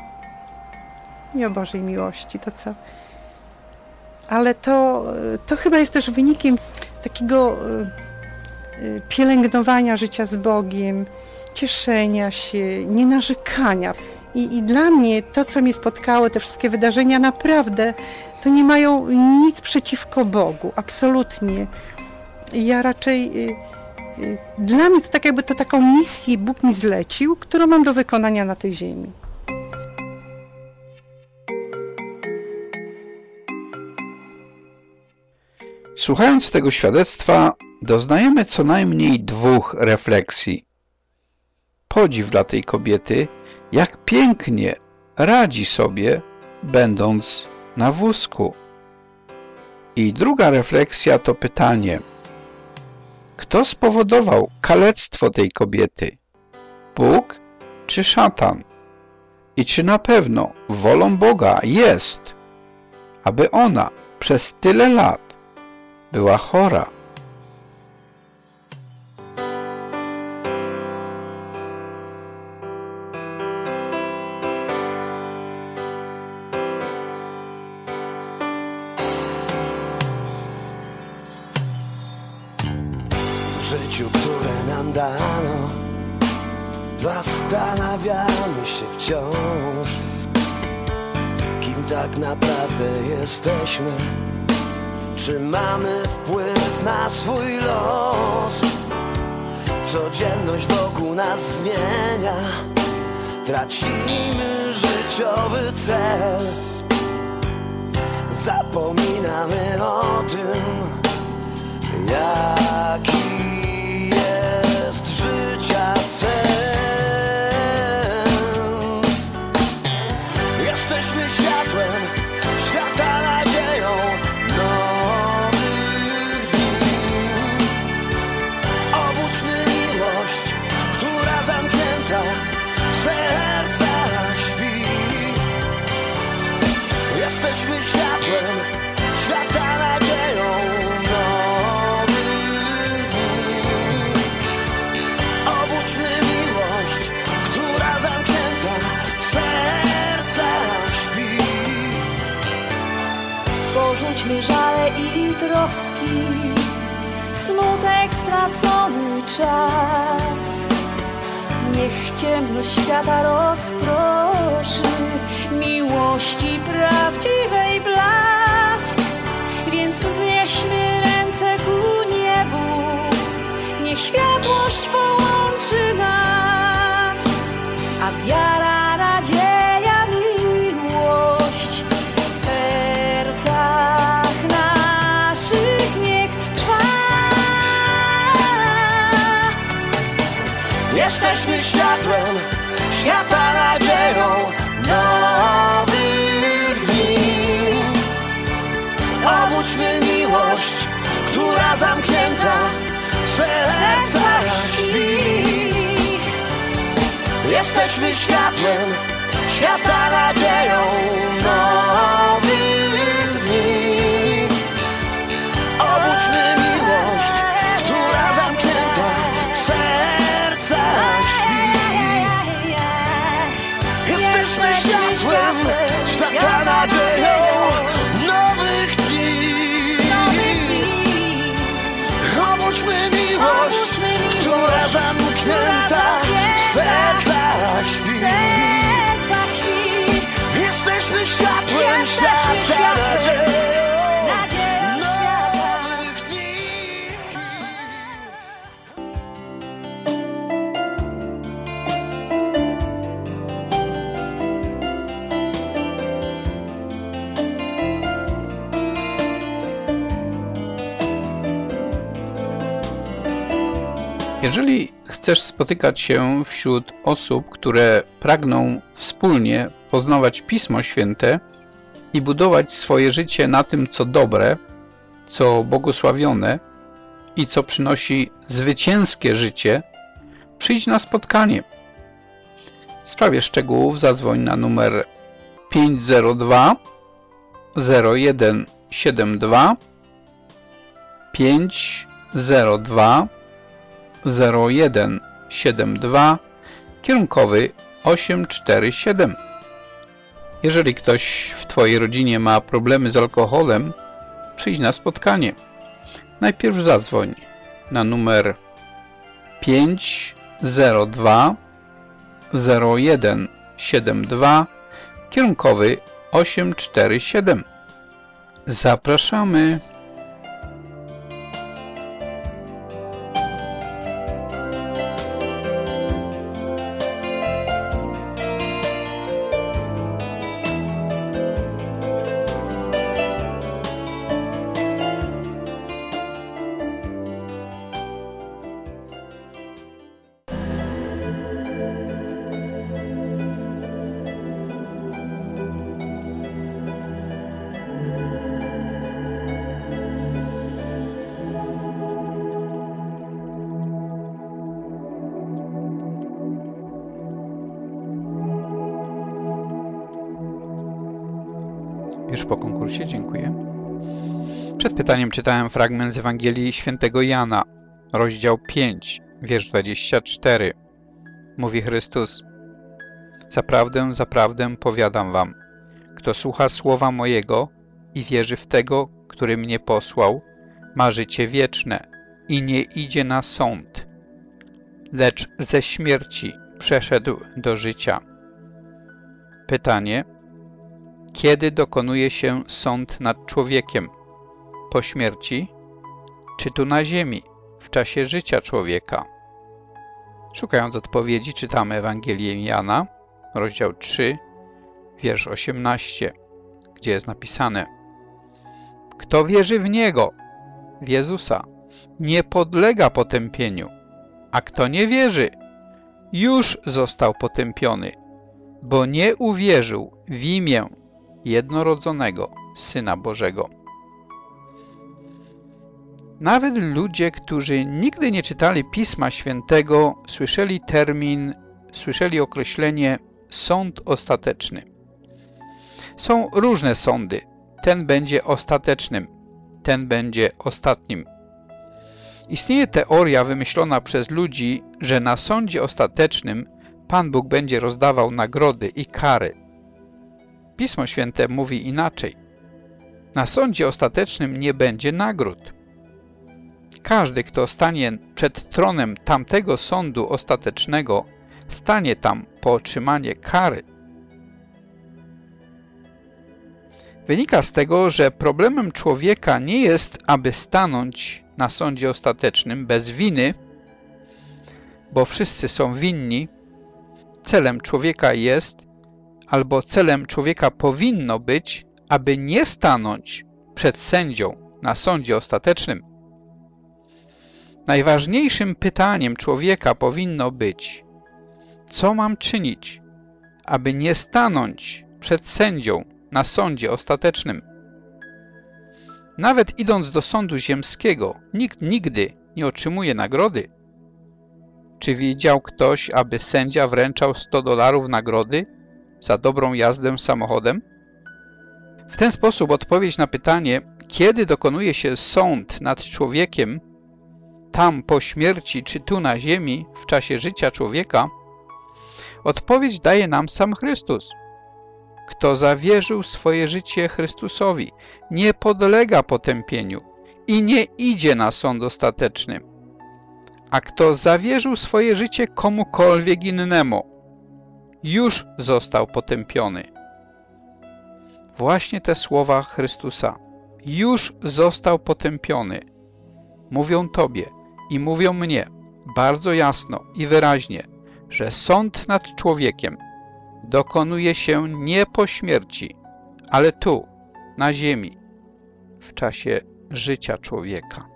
i o Bożej miłości, to co? Ale to chyba jest też wynikiem takiego pielęgnowania życia z Bogiem, cieszenia się, nienarzekania. I dla mnie to, co mnie spotkało, te wszystkie wydarzenia, naprawdę to nie mają nic przeciwko Bogu, absolutnie. Ja raczej, dla mnie to tak jakby to taką misję Bóg mi zlecił, którą mam do wykonania na tej ziemi. Słuchając tego świadectwa, doznajemy co najmniej 2 refleksji. Podziw dla tej kobiety, jak pięknie radzi sobie, będąc na wózku. I druga refleksja to pytanie, kto spowodował kalectwo tej kobiety? Bóg czy szatan? I czy na pewno wolą Boga jest, aby ona przez tyle lat była chora? W życiu, które nam dano, zastanawiamy się wciąż, kim tak naprawdę jesteśmy. Czy mamy wpływ na swój los? Codzienność wokół nas zmienia, tracimy życiowy cel. Zapominamy o tym, jaki jest życia sens. Jesteśmy światłem, świata nadzieją nowych dni. Obudźmy miłość, która zamknięta światłem, świata nadzieją nowych dni. Obudźmy miłość, która zamknięta w sercach śpi. Porzućmy żale i troski, smutek, stracony czas. Niech ciemność świata rozproszy miłości prawdziwej blask. Więc wznieśmy ręce ku niebu, niech światłość połączy nas, a wiara, nadzieja, miłość w sercach naszych niech trwa. Jesteśmy światłem, świata nadzieją nowych dni. Obudźmy miłość, która zamknięta w sercach śpi. Jesteśmy światłem, świata nadzieją nowych dni. Obudźmy miłość, która zamknięta w sercach śpi. Jesteśmy światłem, świata nadzieją nowych dni. Obudźmy miłość, która zamknięta w sercach śpi. Jesteśmy światłem, świata nadzieją nowych dni. Jeżeli chcesz spotykać się wśród osób, które pragną wspólnie poznawać Pismo Święte i budować swoje życie na tym, co dobre, co błogosławione i co przynosi zwycięskie życie, przyjdź na spotkanie. W sprawie szczegółów zadzwoń na numer 502 0172 502 0172 kierunkowy 847. Jeżeli ktoś w Twojej rodzinie ma problemy z alkoholem, przyjdź na spotkanie. Najpierw zadzwoń na numer 502 0172 kierunkowy 847. Zapraszamy. Już po konkursie, dziękuję. Przed pytaniem czytałem fragment z Ewangelii Świętego Jana, rozdział 5, wiersz 24. Mówi Chrystus: Zaprawdę, zaprawdę powiadam wam, kto słucha słowa mojego i wierzy w tego, który mnie posłał, ma życie wieczne i nie idzie na sąd, lecz ze śmierci przeszedł do życia. Pytanie: kiedy dokonuje się sąd nad człowiekiem? Po śmierci, czy tu na ziemi, w czasie życia człowieka? Szukając odpowiedzi, czytamy Ewangelię Jana, rozdział 3, wiersz 18, gdzie jest napisane: Kto wierzy w Niego, w Jezusa, nie podlega potępieniu, a kto nie wierzy, już został potępiony, bo nie uwierzył w imię jednorodzonego Syna Bożego. Nawet ludzie, którzy nigdy nie czytali Pisma Świętego, słyszeli określenie sąd ostateczny. Są różne sądy, ten będzie ostatecznym, ten będzie ostatnim. Istnieje teoria wymyślona przez ludzi, że na sądzie ostatecznym Pan Bóg będzie rozdawał nagrody i kary. Pismo Święte mówi inaczej. Na sądzie ostatecznym nie będzie nagród. Każdy, kto stanie przed tronem tamtego sądu ostatecznego, stanie tam po otrzymanie kary. Wynika z tego, że problemem człowieka nie jest, aby stanąć na sądzie ostatecznym bez winy, bo wszyscy są winni. Celem człowieka jest, albo celem człowieka powinno być, aby nie stanąć przed sędzią na sądzie ostatecznym. Najważniejszym pytaniem człowieka powinno być, co mam czynić, aby nie stanąć przed sędzią na sądzie ostatecznym. Nawet idąc do sądu ziemskiego, nikt nigdy nie otrzymuje nagrody. Czy widział ktoś, aby sędzia wręczał $100 nagrody za dobrą jazdę samochodem? W ten sposób odpowiedź na pytanie, kiedy dokonuje się sąd nad człowiekiem, tam po śmierci czy tu na ziemi, w czasie życia człowieka, odpowiedź daje nam sam Chrystus. Kto zawierzył swoje życie Chrystusowi, nie podlega potępieniu i nie idzie na sąd ostateczny. A kto zawierzył swoje życie komukolwiek innemu, już został potępiony. Właśnie te słowa Chrystusa, już został potępiony, mówią Tobie i mówią mnie bardzo jasno i wyraźnie, że sąd nad człowiekiem dokonuje się nie po śmierci, ale tu, na ziemi, w czasie życia człowieka.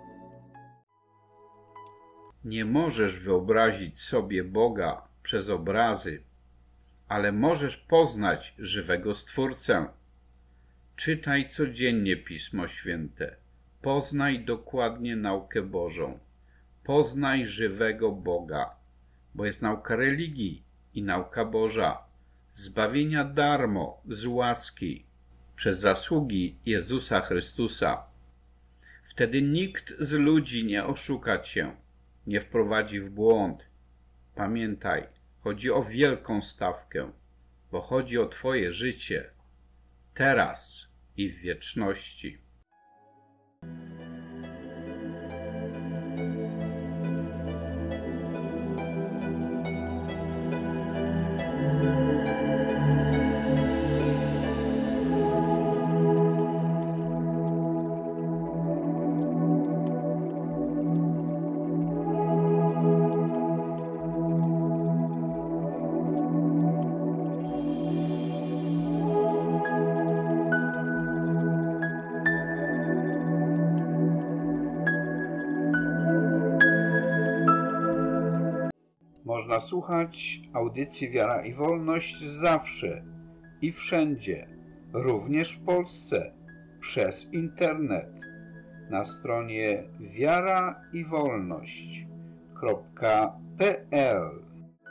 Nie możesz wyobrazić sobie Boga przez obrazy, ale możesz poznać żywego Stwórcę. Czytaj codziennie Pismo Święte. Poznaj dokładnie naukę Bożą. Poznaj żywego Boga, bo jest nauka religii i nauka Boża, zbawienia darmo, z łaski, przez zasługi Jezusa Chrystusa. Wtedy nikt z ludzi nie oszuka cię, nie wprowadzi w błąd. Pamiętaj, chodzi o wielką stawkę, bo chodzi o twoje życie, teraz i w wieczności. Można słuchać audycji Wiara i Wolność zawsze i wszędzie, również w Polsce, przez internet, na stronie wiaraiwolność.pl.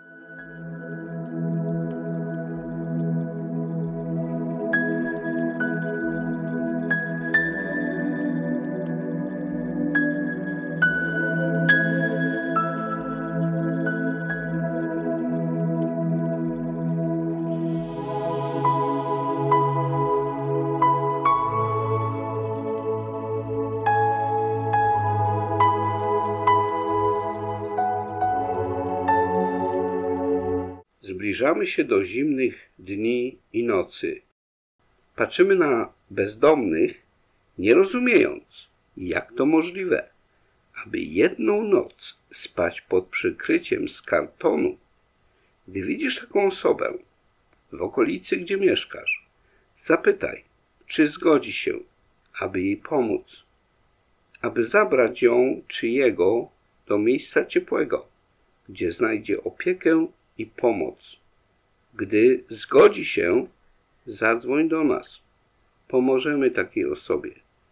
Zbliżamy się do zimnych dni i nocy. Patrzymy na bezdomnych, nie rozumiejąc, jak to możliwe, aby jedną noc spać pod przykryciem z kartonu. Gdy widzisz taką osobę w okolicy, gdzie mieszkasz, zapytaj, czy zgodzi się, aby jej pomóc, aby zabrać ją czy jego do miejsca ciepłego, gdzie znajdzie opiekę i pomoc. Gdy zgodzi się, zadzwoń do nas. Pomożemy takiej osobie.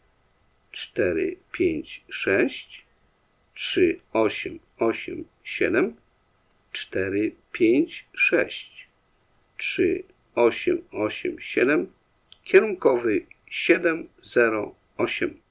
456 3887 456 3887 kierunkowy 708.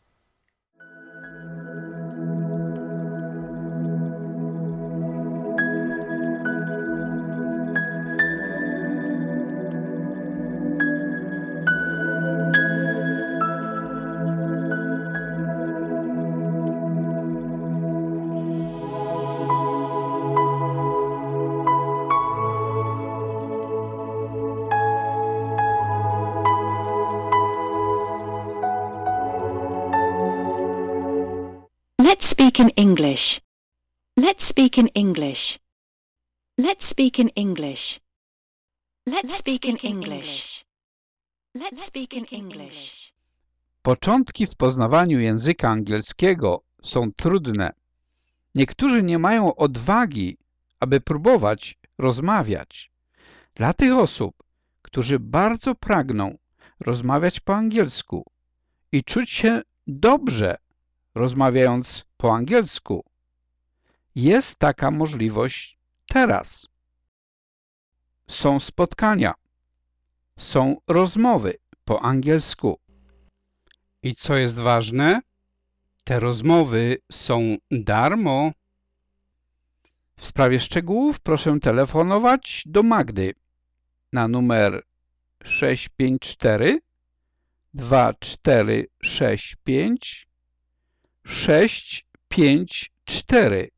Let's speak in English. Let's speak in English. Let's speak in English. Let's speak in English. Let's speak in English. Początki w poznawaniu języka angielskiego są trudne. Niektórzy nie mają odwagi, aby próbować rozmawiać. Dla tych osób, którzy bardzo pragną rozmawiać po angielsku i czuć się dobrze rozmawiając po angielsku, jest taka możliwość teraz. Są spotkania, są rozmowy po angielsku. I co jest ważne, te rozmowy są darmo. W sprawie szczegółów proszę telefonować do Magdy na numer 654 2465 654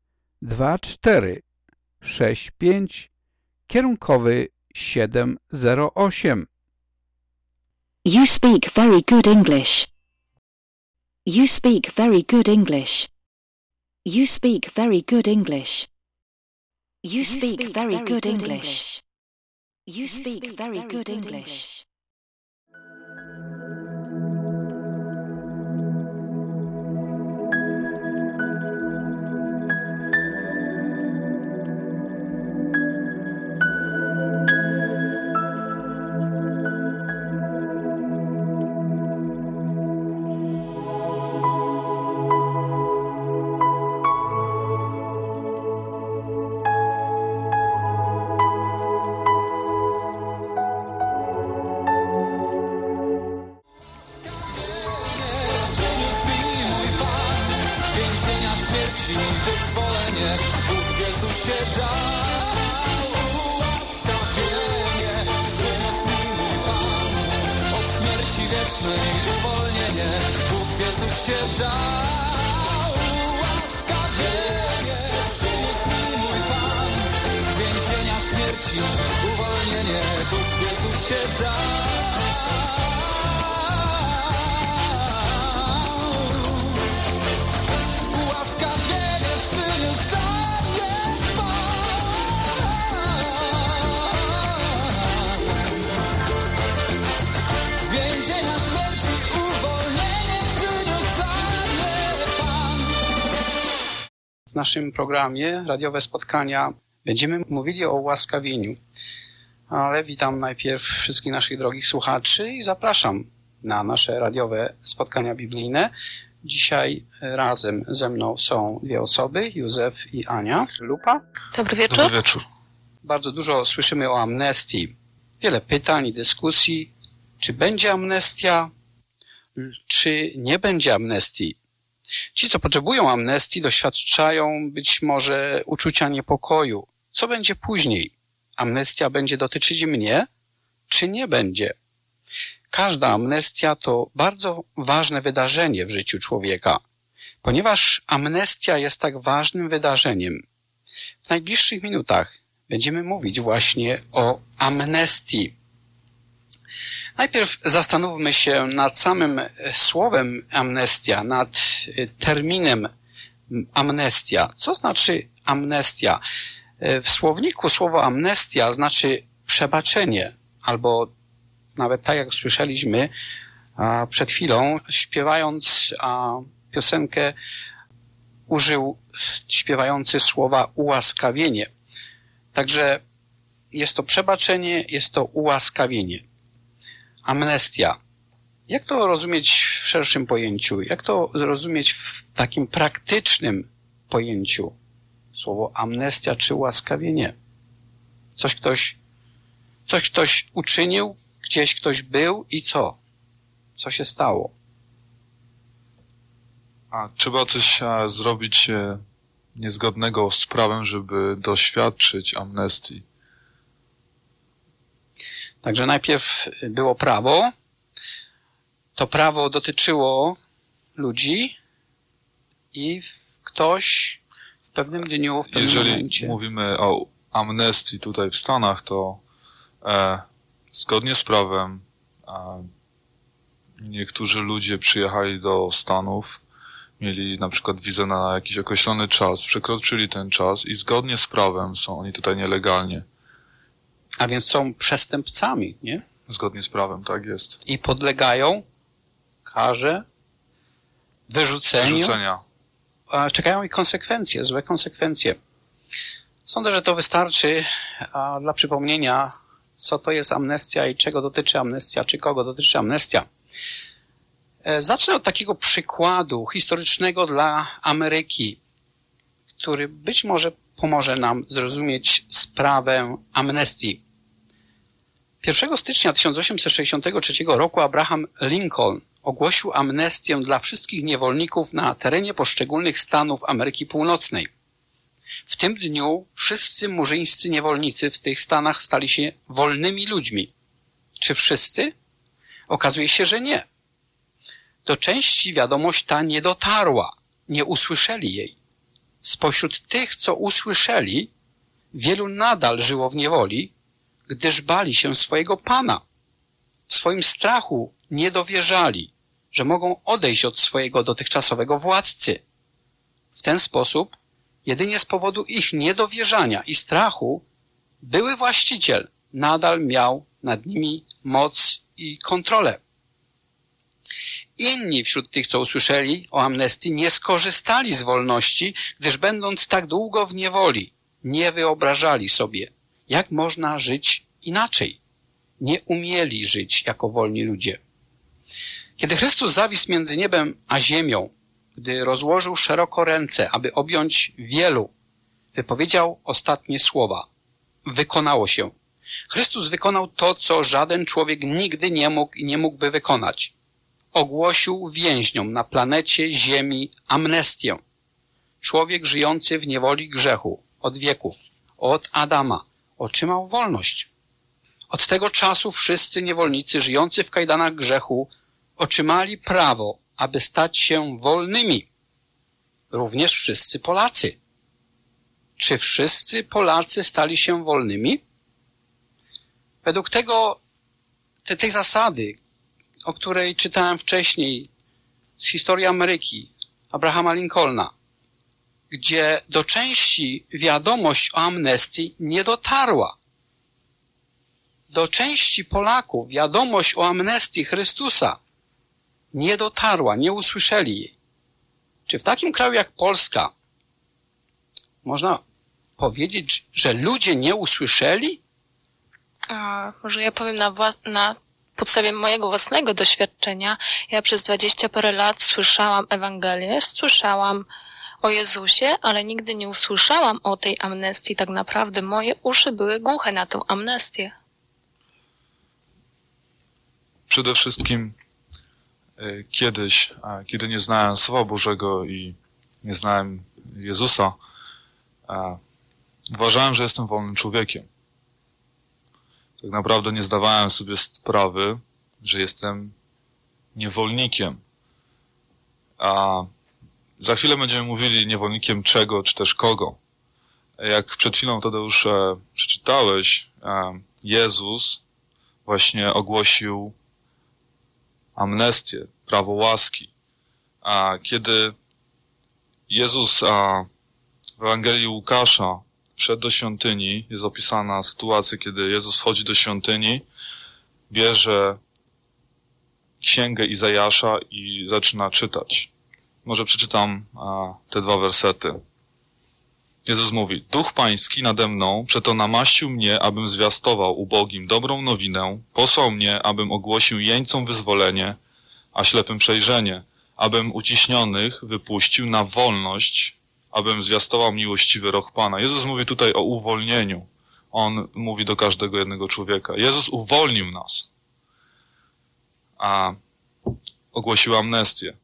2465 kierunkowy 708. You speak very good English. You speak very good English. You speak very good English. You speak very good English. You speak very good English. W naszym programie Radiowe Spotkania będziemy mówili o ułaskawieniu. Ale witam najpierw wszystkich naszych drogich słuchaczy i zapraszam na nasze radiowe spotkania biblijne. Dzisiaj razem ze mną są dwie osoby, Józef i Ania. Lupa. Dobry wieczór. Dobry wieczór. Bardzo dużo słyszymy o amnestii. Wiele pytań i dyskusji. Czy będzie amnestia, czy nie będzie amnestii? Ci, co potrzebują amnestii, doświadczają być może uczucia niepokoju. Co będzie później? Amnestia będzie dotyczyć mnie, czy nie będzie? Każda amnestia to bardzo ważne wydarzenie w życiu człowieka. Ponieważ amnestia jest tak ważnym wydarzeniem, w najbliższych minutach będziemy mówić właśnie o amnestii. Najpierw zastanówmy się nad samym słowem amnestia, nad terminem amnestia. Co znaczy amnestia? W słowniku słowo amnestia znaczy przebaczenie, albo nawet tak jak słyszeliśmy przed chwilą, śpiewając piosenkę, użył śpiewający słowa ułaskawienie. Także jest to przebaczenie, jest to ułaskawienie. Amnestia. Jak to rozumieć w szerszym pojęciu? Jak to rozumieć w takim praktycznym pojęciu? Słowo amnestia czy ułaskawienie? Coś ktoś uczynił, gdzieś ktoś był i co? Co się stało? A trzeba coś zrobić niezgodnego z prawem, żeby doświadczyć amnestii. Także najpierw było prawo. To prawo dotyczyło ludzi i ktoś w pewnym dniu, w pewnym momencie... Jeżeli mówimy o amnestii tutaj w Stanach, to zgodnie z prawem niektórzy ludzie przyjechali do Stanów, mieli na przykład wizę na jakiś określony czas, przekroczyli ten czas i zgodnie z prawem są oni tutaj nielegalnie. A więc są przestępcami, nie? Zgodnie z prawem, tak jest. I podlegają karze, wyrzucenia. A czekają ich konsekwencje, złe konsekwencje. Sądzę, że to wystarczy dla przypomnienia, co to jest amnestia i czego dotyczy amnestia, czy kogo dotyczy amnestia. Zacznę od takiego przykładu historycznego dla Ameryki, który być może pomoże nam zrozumieć sprawę amnestii. 1 stycznia 1863 roku Abraham Lincoln ogłosił amnestię dla wszystkich niewolników na terenie poszczególnych stanów Ameryki Północnej. W tym dniu wszyscy murzyńscy niewolnicy w tych stanach stali się wolnymi ludźmi. Czy wszyscy? Okazuje się, że nie. Do części wiadomość ta nie dotarła, nie usłyszeli jej. Spośród tych, co usłyszeli, wielu nadal żyło w niewoli, gdyż bali się swojego Pana. W swoim strachu nie dowierzali, że mogą odejść od swojego dotychczasowego władcy. W ten sposób, jedynie z powodu ich niedowierzania i strachu, były właściciel nadal miał nad nimi moc i kontrolę. Inni wśród tych, co usłyszeli o amnestii, nie skorzystali z wolności, gdyż będąc tak długo w niewoli, nie wyobrażali sobie, jak można żyć inaczej. Nie umieli żyć jako wolni ludzie. Kiedy Chrystus zawisł między niebem a ziemią, gdy rozłożył szeroko ręce, aby objąć wielu, wypowiedział ostatnie słowa. Wykonało się. Chrystus wykonał to, co żaden człowiek nigdy nie mógł i nie mógłby wykonać. Ogłosił więźniom na planecie Ziemi amnestię. Człowiek żyjący w niewoli grzechu od wieków, od Adama, otrzymał wolność. Od tego czasu wszyscy niewolnicy żyjący w kajdanach grzechu otrzymali prawo, aby stać się wolnymi. Również wszyscy Polacy. Czy wszyscy Polacy stali się wolnymi? Według tej zasady, o której czytałem wcześniej z historii Ameryki, Abrahama Lincolna, gdzie do części wiadomość o amnestii nie dotarła. Do części Polaków wiadomość o amnestii Chrystusa nie dotarła, nie usłyszeli jej. Czy w takim kraju jak Polska można powiedzieć, że ludzie nie usłyszeli? Może ja powiem na podstawie mojego własnego doświadczenia. Ja przez 20 parę lat słyszałam Ewangelię, słyszałam o Jezusie, ale nigdy nie usłyszałam o tej amnestii. Tak naprawdę moje uszy były głuche na tę amnestię. Przede wszystkim kiedyś, kiedy nie znałem Słowa Bożego i nie znałem Jezusa, uważałem, że jestem wolnym człowiekiem. Tak naprawdę nie zdawałem sobie sprawy, że jestem niewolnikiem. A za chwilę będziemy mówili niewolnikiem czego, czy też kogo. Jak przed chwilą, Tadeusz, przeczytałeś, Jezus właśnie ogłosił amnestię, prawo łaski. A kiedy Jezus w Ewangelii Łukasza wszedł do świątyni, jest opisana sytuacja, kiedy Jezus wchodzi do świątyni, bierze księgę Izajasza i zaczyna czytać. Może przeczytam te 2 wersety. Jezus mówi: Duch Pański nade mną, przeto namaścił mnie, abym zwiastował ubogim dobrą nowinę, posłał mnie, abym ogłosił jeńcom wyzwolenie, a ślepym przejrzenie, abym uciśnionych wypuścił na wolność, abym zwiastował miłościwy rok Pana. Jezus mówi tutaj o uwolnieniu. On mówi do każdego jednego człowieka. Jezus uwolnił nas. A ogłosił amnestię.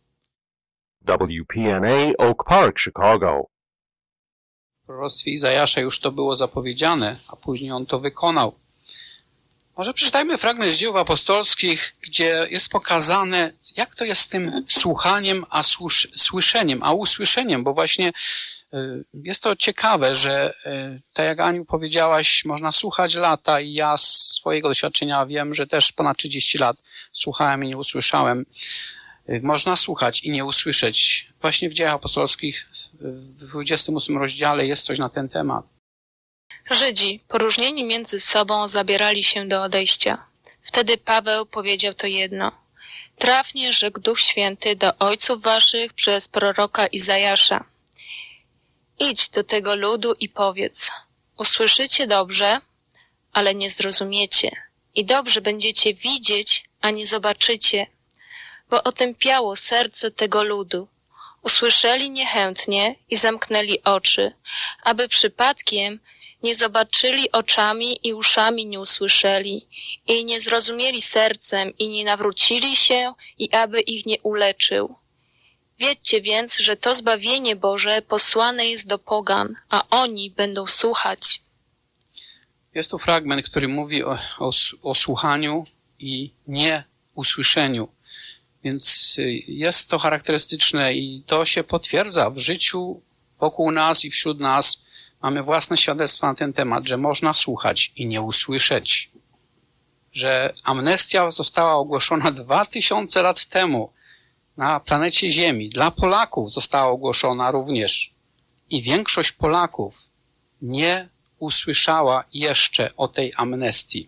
WPNA Oak Park, Chicago. W proroctwie Izajasza już to było zapowiedziane, a później on to wykonał. Może przeczytajmy fragment z Dzieł Apostolskich, gdzie jest pokazane, jak to jest z tym słuchaniem, a słyszeniem, a usłyszeniem, bo właśnie jest to ciekawe, że tak jak Aniu powiedziałaś, można słuchać lata i ja z swojego doświadczenia wiem, że też ponad 30 lat słuchałem i nie usłyszałem. Można słuchać i nie usłyszeć. Właśnie w Dziejach Apostolskich w 28 rozdziale jest coś na ten temat. Żydzi, poróżnieni między sobą, zabierali się do odejścia. Wtedy Paweł powiedział to jedno. Trafnie rzekł Duch Święty do ojców waszych przez proroka Izajasza. Idź do tego ludu i powiedz, usłyszycie dobrze, ale nie zrozumiecie. I dobrze będziecie widzieć, a nie zobaczycie. Bo otępiało serce tego ludu. Usłyszeli niechętnie i zamknęli oczy, aby przypadkiem nie zobaczyli oczami i uszami nie usłyszeli i nie zrozumieli sercem i nie nawrócili się i aby ich nie uleczył. Wiedzcie więc, że to zbawienie Boże posłane jest do pogan, a oni będą słuchać. Jest tu fragment, który mówi o słuchaniu i nie usłyszeniu. Więc jest to charakterystyczne i to się potwierdza w życiu wokół nas i wśród nas. Mamy własne świadectwa na ten temat, że można słuchać i nie usłyszeć. Że amnestia została ogłoszona 2000 lat temu na planecie Ziemi. Dla Polaków została ogłoszona również. I większość Polaków nie usłyszała jeszcze o tej amnestii.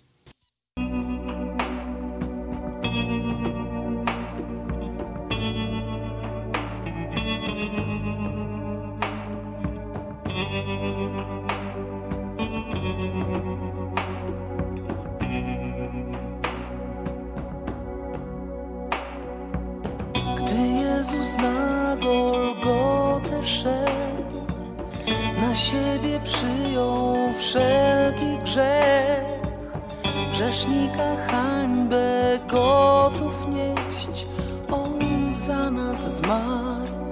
Jezus na Golgotę szedł, na siebie przyjął wszelki grzech, grzesznika hańbę gotów nieść, On za nas zmarł.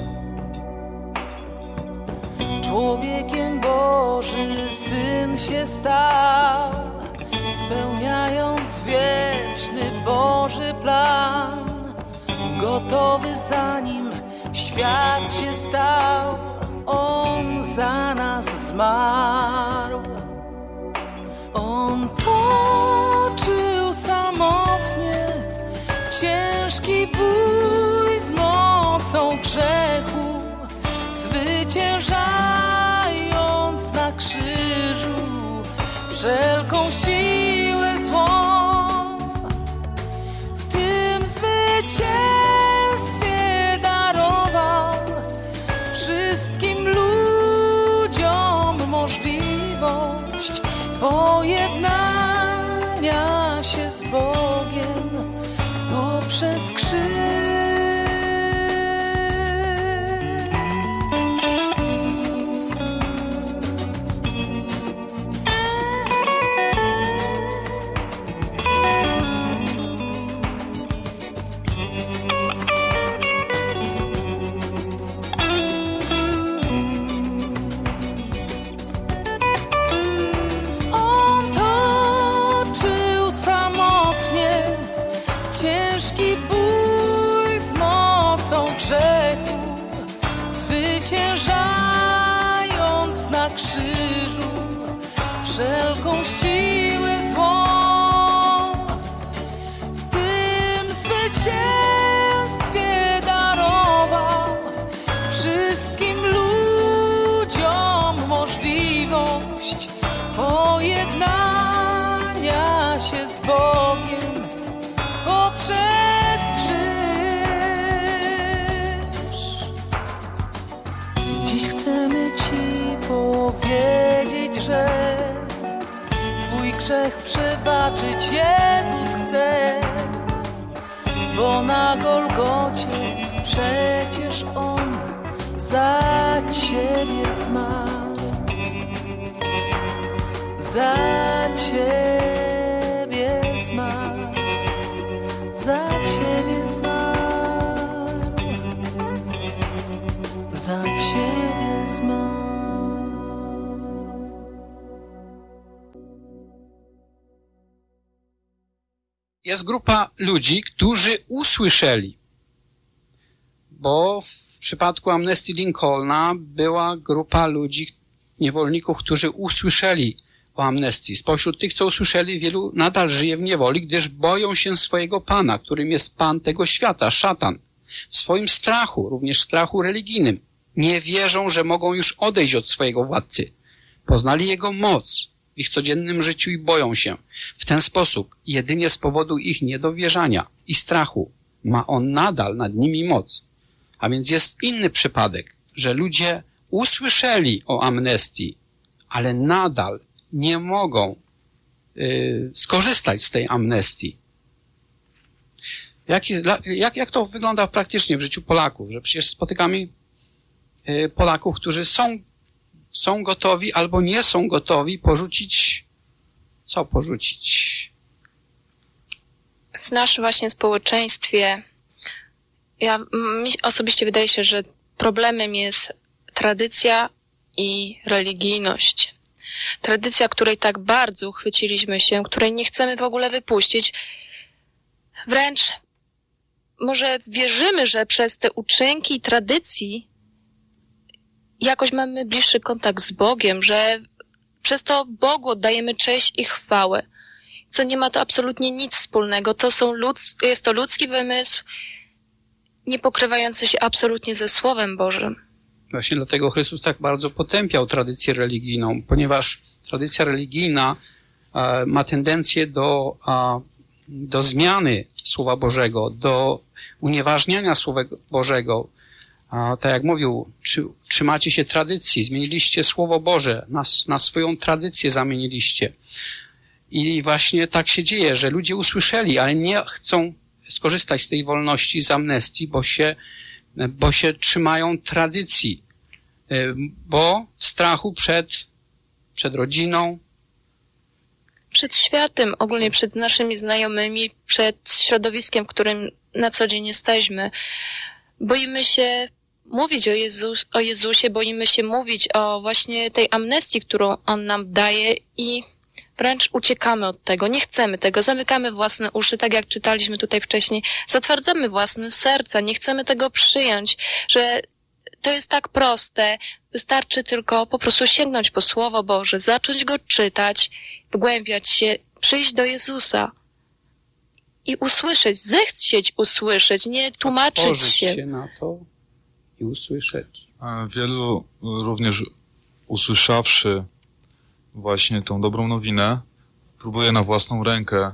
Człowiekiem Boży Syn się stał, spełniając wieczny Boży plan. Gotowy zanim świat się stał, On za nas zmarł. On toczył samotnie ciężki bój z mocą grzechu, zwyciężając na krzyżu wszelką siłę złą. W tym zwycięstwie możliwość pojednania się z Bogiem poprzez krzyż. Zwyciężając na krzyżu wszelką siłę złą. W tym zwycięstwie darował wszystkim ludziom możliwość pojednania się z Bogiem poprzez chcemy Ci powiedzieć, że Twój grzech przebaczyć Jezus chce, bo na Golgocie przecież On za Ciebie zmarł. Za Ciebie zmarł. Za Ciebie zmarł. za siebie zmarł. Jest grupa ludzi, którzy usłyszeli, bo w przypadku amnestii Lincolna była grupa ludzi, niewolników, którzy usłyszeli o amnestii. Spośród tych, co usłyszeli, wielu nadal żyje w niewoli, gdyż boją się swojego Pana, którym jest Pan tego świata, szatan. W swoim strachu, również strachu religijnym, nie wierzą, że mogą już odejść od swojego władcy. Poznali jego moc w ich codziennym życiu i boją się. W ten sposób, jedynie z powodu ich niedowierzania i strachu, ma on nadal nad nimi moc. A więc jest inny przypadek, że ludzie usłyszeli o amnestii, ale nadal nie mogą skorzystać z tej amnestii. Jak to wygląda praktycznie w życiu Polaków? Że przecież spotykamy Polaków, którzy są gotowi albo nie są gotowi porzucić. Co porzucić? W naszym właśnie społeczeństwie mi osobiście wydaje się, że problemem jest tradycja i religijność. Tradycja, której tak bardzo uchwyciliśmy się, której nie chcemy w ogóle wypuścić. Wręcz może wierzymy, że przez te uczynki i tradycji jakoś mamy bliższy kontakt z Bogiem, że przez to Bogu oddajemy cześć i chwałę. Co nie ma to absolutnie nic wspólnego. Jest to ludzki wymysł, nie pokrywający się absolutnie ze Słowem Bożym. Właśnie dlatego Chrystus tak bardzo potępiał tradycję religijną, ponieważ tradycja religijna ma tendencję do zmiany Słowa Bożego, do unieważniania Słowa Bożego. Tak jak mówił, trzymacie się tradycji, zmieniliście Słowo Boże, na swoją tradycję zamieniliście. I właśnie tak się dzieje, że ludzie usłyszeli, ale nie chcą skorzystać z tej wolności, z amnestii, bo się trzymają tradycji, bo w strachu przed rodziną, przed światem, ogólnie przed naszymi znajomymi, przed środowiskiem, w którym na co dzień jesteśmy. Boimy się mówić o Jezusie, boimy się mówić o właśnie tej amnestii, którą On nam daje i wręcz uciekamy od tego, nie chcemy tego, zamykamy własne uszy, tak jak czytaliśmy tutaj wcześniej, zatwardzamy własne serca, nie chcemy tego przyjąć, że to jest tak proste, wystarczy tylko po prostu sięgnąć po Słowo Boże, zacząć go czytać, wgłębiać się, przyjść do Jezusa i usłyszeć, zechcieć usłyszeć, nie tłumaczyć się na to i usłyszeć. Wielu również usłyszawszy właśnie tą dobrą nowinę, próbuje na własną rękę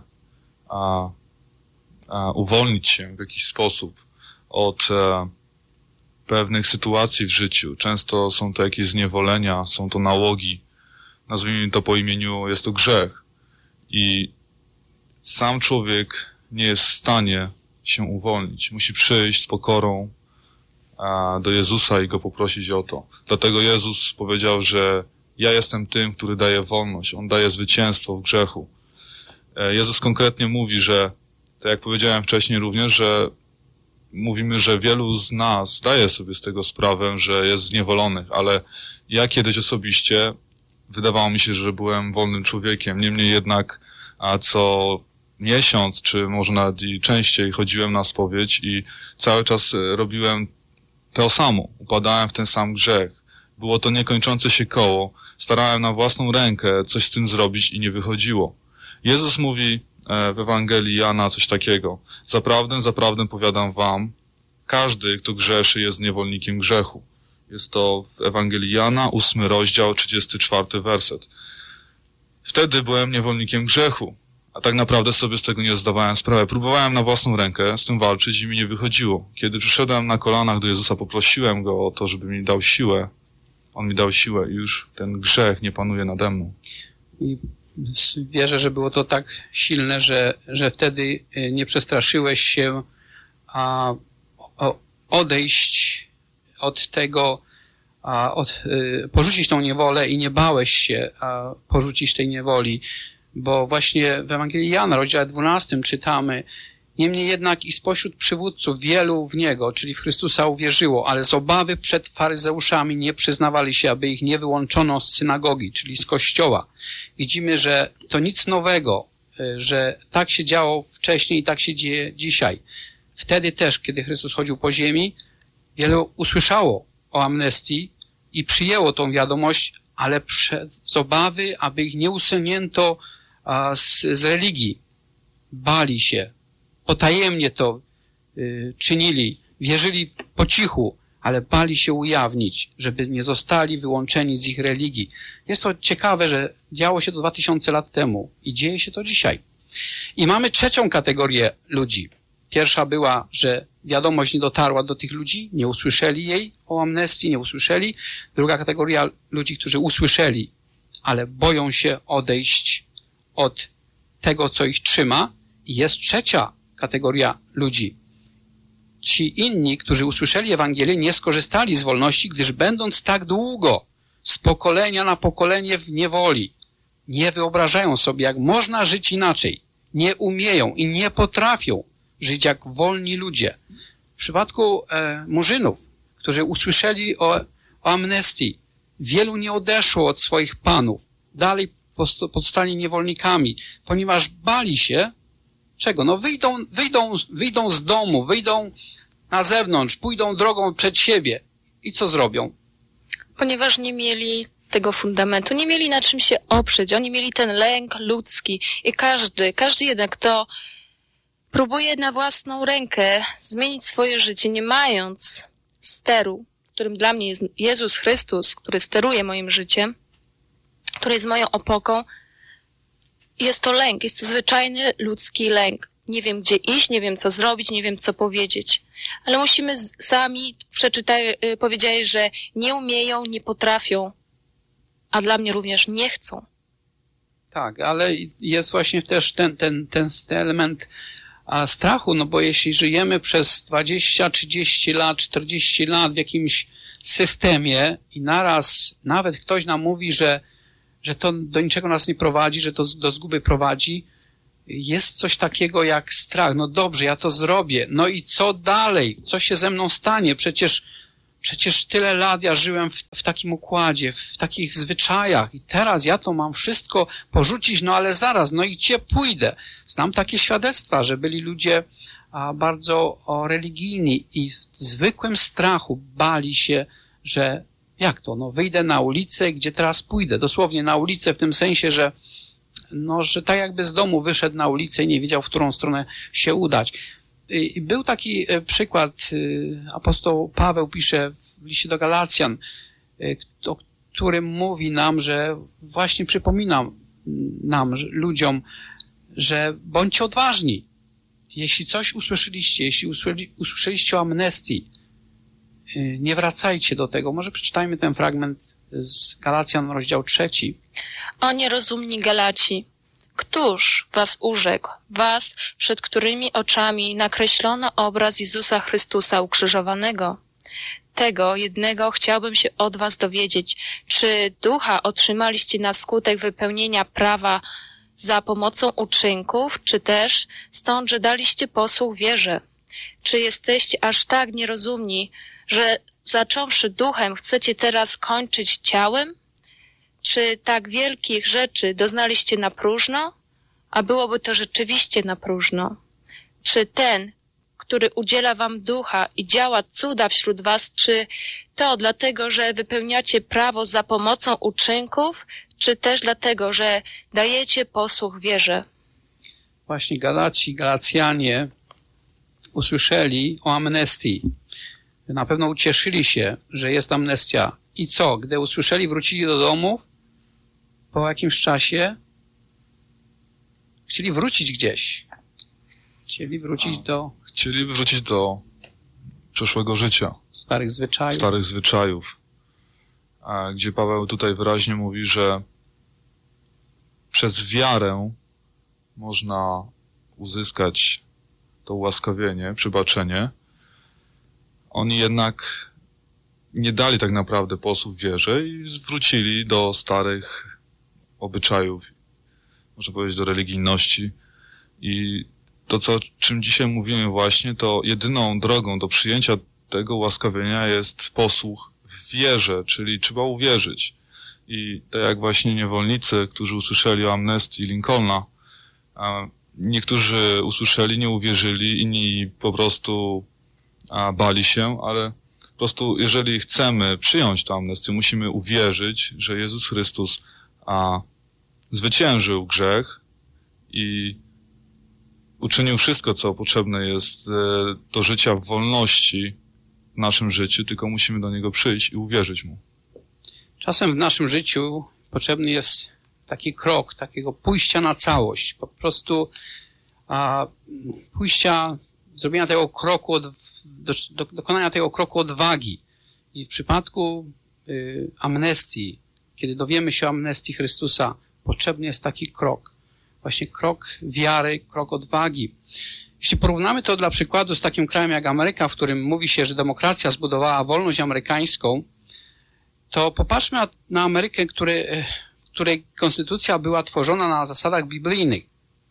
uwolnić się w jakiś sposób od pewnych sytuacji w życiu. Często są to jakieś zniewolenia, są to nałogi. Nazwijmy to po imieniu, jest to grzech. I sam człowiek nie jest w stanie się uwolnić. Musi przyjść z pokorą do Jezusa i Go poprosić o to. Dlatego Jezus powiedział, że ja jestem tym, który daje wolność. On daje zwycięstwo w grzechu. Jezus konkretnie mówi, że, tak jak powiedziałem wcześniej również, że mówimy, że wielu z nas zdaje sobie z tego sprawę, że jest zniewolonych, ale ja kiedyś osobiście wydawało mi się, że byłem wolnym człowiekiem. Niemniej jednak co miesiąc, czy może nawet i częściej chodziłem na spowiedź i cały czas robiłem to samo. Upadałem w ten sam grzech. Było to niekończące się koło. Starałem na własną rękę coś z tym zrobić i nie wychodziło. Jezus mówi w Ewangelii Jana coś takiego. Zaprawdę, zaprawdę powiadam wam, każdy, kto grzeszy, jest niewolnikiem grzechu. Jest to w Ewangelii Jana, 8 rozdział, 34 werset. Wtedy byłem niewolnikiem grzechu, a tak naprawdę sobie z tego nie zdawałem sprawy. Próbowałem na własną rękę z tym walczyć i mi nie wychodziło. Kiedy przyszedłem na kolanach do Jezusa, poprosiłem Go o to, żeby mi dał siłę. On mi dał siłę i już ten grzech nie panuje nade mną. I wierzę, że było to tak silne, że wtedy nie przestraszyłeś się odejść od tego, porzucić tą niewolę i nie bałeś się porzucić tej niewoli, bo właśnie w Ewangelii Jana, rozdziale 12 czytamy, Niemniej jednak i spośród przywódców wielu w Niego, czyli w Chrystusa, uwierzyło, ale z obawy przed faryzeuszami nie przyznawali się, aby ich nie wyłączono z synagogi, czyli z kościoła. Widzimy, że to nic nowego, że tak się działo wcześniej i tak się dzieje dzisiaj. Wtedy też, kiedy Chrystus chodził po ziemi, wielu usłyszało o amnestii i przyjęło tą wiadomość, ale z obawy, aby ich nie usunięto z religii. Bali się, potajemnie to czynili, wierzyli po cichu, ale bali się ujawnić, żeby nie zostali wyłączeni z ich religii. Jest to ciekawe, że działo się to 2000 lat temu i dzieje się to dzisiaj. I mamy trzecią kategorię ludzi. Pierwsza była, że wiadomość nie dotarła do tych ludzi, nie usłyszeli jej o amnestii, nie usłyszeli. Druga kategoria ludzi, którzy usłyszeli, ale boją się odejść od tego, co ich trzyma. I jest trzecia kategoria ludzi. Ci inni, którzy usłyszeli Ewangelię, nie skorzystali z wolności, gdyż będąc tak długo z pokolenia na pokolenie w niewoli, nie wyobrażają sobie, jak można żyć inaczej. Nie umieją i nie potrafią żyć jak wolni ludzie. W przypadku Murzynów, którzy usłyszeli o amnestii, wielu nie odeszło od swoich panów. Dalej pozostali niewolnikami, ponieważ bali się czego? No wyjdą z domu, wyjdą na zewnątrz, pójdą drogą przed siebie. I co zrobią? Ponieważ nie mieli tego fundamentu, nie mieli na czym się oprzeć. Oni mieli ten lęk ludzki i każdy jeden, kto próbuje na własną rękę zmienić swoje życie, nie mając steru, którym dla mnie jest Jezus Chrystus, który steruje moim życiem, który jest moją opoką, jest to lęk, jest to zwyczajny ludzki lęk. Nie wiem, gdzie iść, nie wiem, co zrobić, nie wiem, co powiedzieć. Ale musimy sami, powiedzieli, że nie umieją, nie potrafią, a dla mnie również nie chcą. Tak, ale jest właśnie też ten element strachu, no bo jeśli żyjemy przez 20, 30 lat, 40 lat w jakimś systemie i naraz nawet ktoś nam mówi, że to do niczego nas nie prowadzi, że to do zguby prowadzi, jest coś takiego jak strach. No dobrze, ja to zrobię. No i co dalej? Co się ze mną stanie? Przecież tyle lat ja żyłem w takim układzie, w takich zwyczajach i teraz ja to mam wszystko porzucić, no ale zaraz, no i gdzie pójdę? Znam takie świadectwa, że byli ludzie bardzo religijni i w zwykłym strachu bali się, że jak to? No wyjdę na ulicę, gdzie teraz pójdę? Dosłownie na ulicę w tym sensie, że tak jakby z domu wyszedł na ulicę i nie wiedział, w którą stronę się udać. I był taki przykład, apostoł Paweł pisze w liście do Galacjan, o którym mówi nam, że właśnie przypomina nam, ludziom, że bądźcie odważni. Jeśli coś usłyszeliście, jeśli usłyszeliście o amnestii, nie wracajcie do tego. Może przeczytajmy ten fragment z Galacjan, rozdział 3. O nierozumni Galaci, któż was urzekł, was, przed którymi oczami nakreślono obraz Jezusa Chrystusa ukrzyżowanego? Tego jednego chciałbym się od was dowiedzieć. Czy ducha otrzymaliście na skutek wypełnienia prawa za pomocą uczynków, czy też stąd, że daliście posłuch wierze? Czy jesteście aż tak nierozumni, że zacząwszy duchem chcecie teraz kończyć ciałem? Czy tak wielkich rzeczy doznaliście na próżno? A byłoby to rzeczywiście na próżno. Czy ten, który udziela wam ducha i działa cuda wśród was, czy to dlatego, że wypełniacie prawo za pomocą uczynków, czy też dlatego, że dajecie posłuch wierze? Właśnie Galacjanie usłyszeli o amnestii. Na pewno ucieszyli się, że jest amnestia. I co? Gdy usłyszeli, wrócili do domów, po jakimś czasie chcieli wrócić gdzieś. Chcieli wrócić do przeszłego życia. Starych zwyczajów. Gdzie Paweł tutaj wyraźnie mówi, że przez wiarę można uzyskać to ułaskawienie, przebaczenie. Oni jednak nie dali tak naprawdę posłuch wierze i wrócili do starych obyczajów, można powiedzieć do religijności. I to, czym dzisiaj mówimy właśnie, to jedyną drogą do przyjęcia tego ułaskawienia jest posłuch w wierze, czyli trzeba uwierzyć. I tak jak właśnie niewolnicy, którzy usłyszeli o amnestii Lincolna, niektórzy usłyszeli, nie uwierzyli, inni po prostu bali się, ale po prostu jeżeli chcemy przyjąć tę amnestię, musimy uwierzyć, że Jezus Chrystus zwyciężył grzech i uczynił wszystko, co potrzebne jest do życia w wolności w naszym życiu, tylko musimy do Niego przyjść i uwierzyć Mu. Czasem w naszym życiu potrzebny jest taki krok, takiego pójścia na całość, po prostu zrobienia tego kroku, dokonania tego kroku odwagi. I w przypadku amnestii, kiedy dowiemy się o amnestii Chrystusa, potrzebny jest taki krok. Właśnie krok wiary, krok odwagi. Jeśli porównamy to dla przykładu z takim krajem jak Ameryka, w którym mówi się, że demokracja zbudowała wolność amerykańską, to popatrzmy na Amerykę, której konstytucja była tworzona na zasadach biblijnych.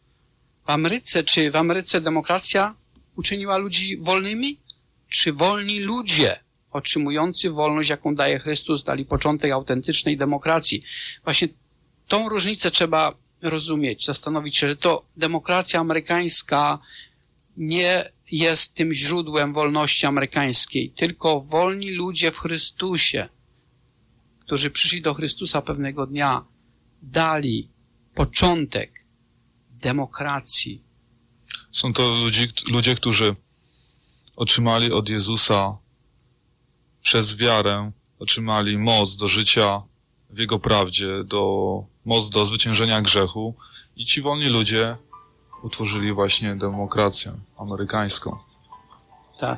W Ameryce demokracja uczyniła ludzi wolnymi? Czy wolni ludzie otrzymujący wolność, jaką daje Chrystus, dali początek autentycznej demokracji? Właśnie tą różnicę trzeba rozumieć, zastanowić się, że to demokracja amerykańska nie jest tym źródłem wolności amerykańskiej, tylko wolni ludzie w Chrystusie, którzy przyszli do Chrystusa pewnego dnia, dali początek demokracji. Są to ludzie, którzy otrzymali od Jezusa przez wiarę, otrzymali moc do życia w Jego prawdzie, moc do zwyciężenia grzechu i ci wolni ludzie utworzyli właśnie demokrację amerykańską. Tak.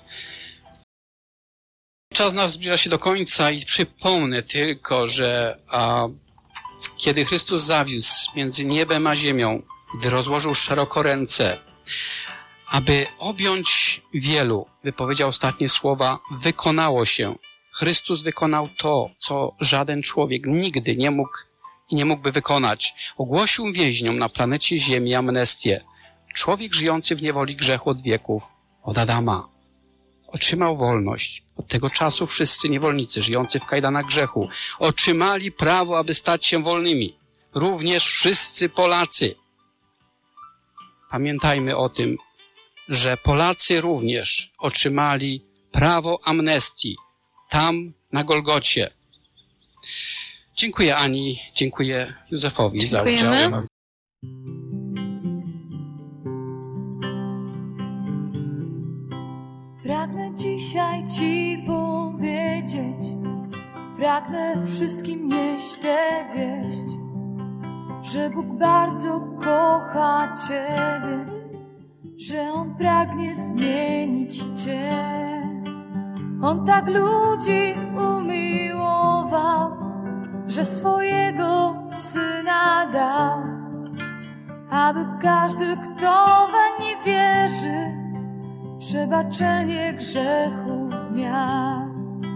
Czas nasz zbliża się do końca i przypomnę tylko, że kiedy Chrystus zawiózł między niebem a ziemią, gdy rozłożył szeroko ręce, aby objąć wielu, wypowiedział ostatnie słowa, wykonało się. Chrystus wykonał to, co żaden człowiek nigdy nie mógł i nie mógłby wykonać. Ogłosił więźniom na planecie Ziemi amnestię. Człowiek żyjący w niewoli grzechu od wieków, od Adama, otrzymał wolność. Od tego czasu wszyscy niewolnicy żyjący w kajdanach grzechu otrzymali prawo, aby stać się wolnymi. Również wszyscy Polacy. Pamiętajmy o tym, że Polacy również otrzymali prawo amnestii tam na Golgocie. Dziękuję Ani, dziękuję Józefowi za udział. Pragnę dzisiaj Ci powiedzieć, pragnę wszystkim nieść tę wieść, że Bóg bardzo kocha Ciebie, że On pragnie zmienić Cię. On tak ludzi umiłował, że swojego Syna dał, aby każdy, kto weń wierzy, przebaczenie grzechów miał.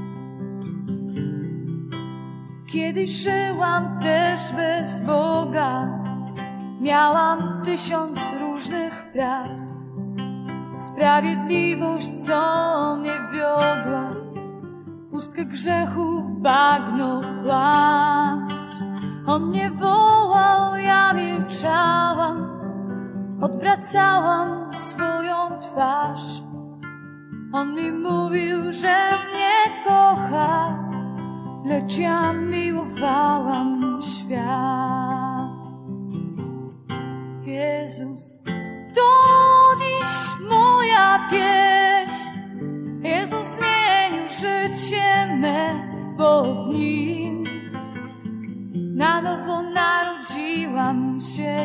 Kiedyś żyłam też bez Boga, miałam 1000 różnych prawd. Sprawiedliwość, co mnie wiodła, pustkę grzechów, bagno kłamstw. On mnie wołał, ja milczałam, odwracałam swoją twarz. On mi mówił, że mnie kocha, lecz ja miłowałam świat. Jezus, to dziś moja pieśń. Jezus zmienił życie me, bo w Nim na nowo narodziłam się.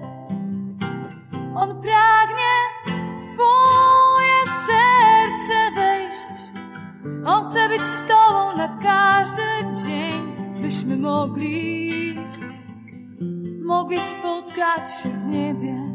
On pragnie w Twoje serce wejść. On chce być z Tobą na każdy dzień, byśmy mogli spotkać się w niebie.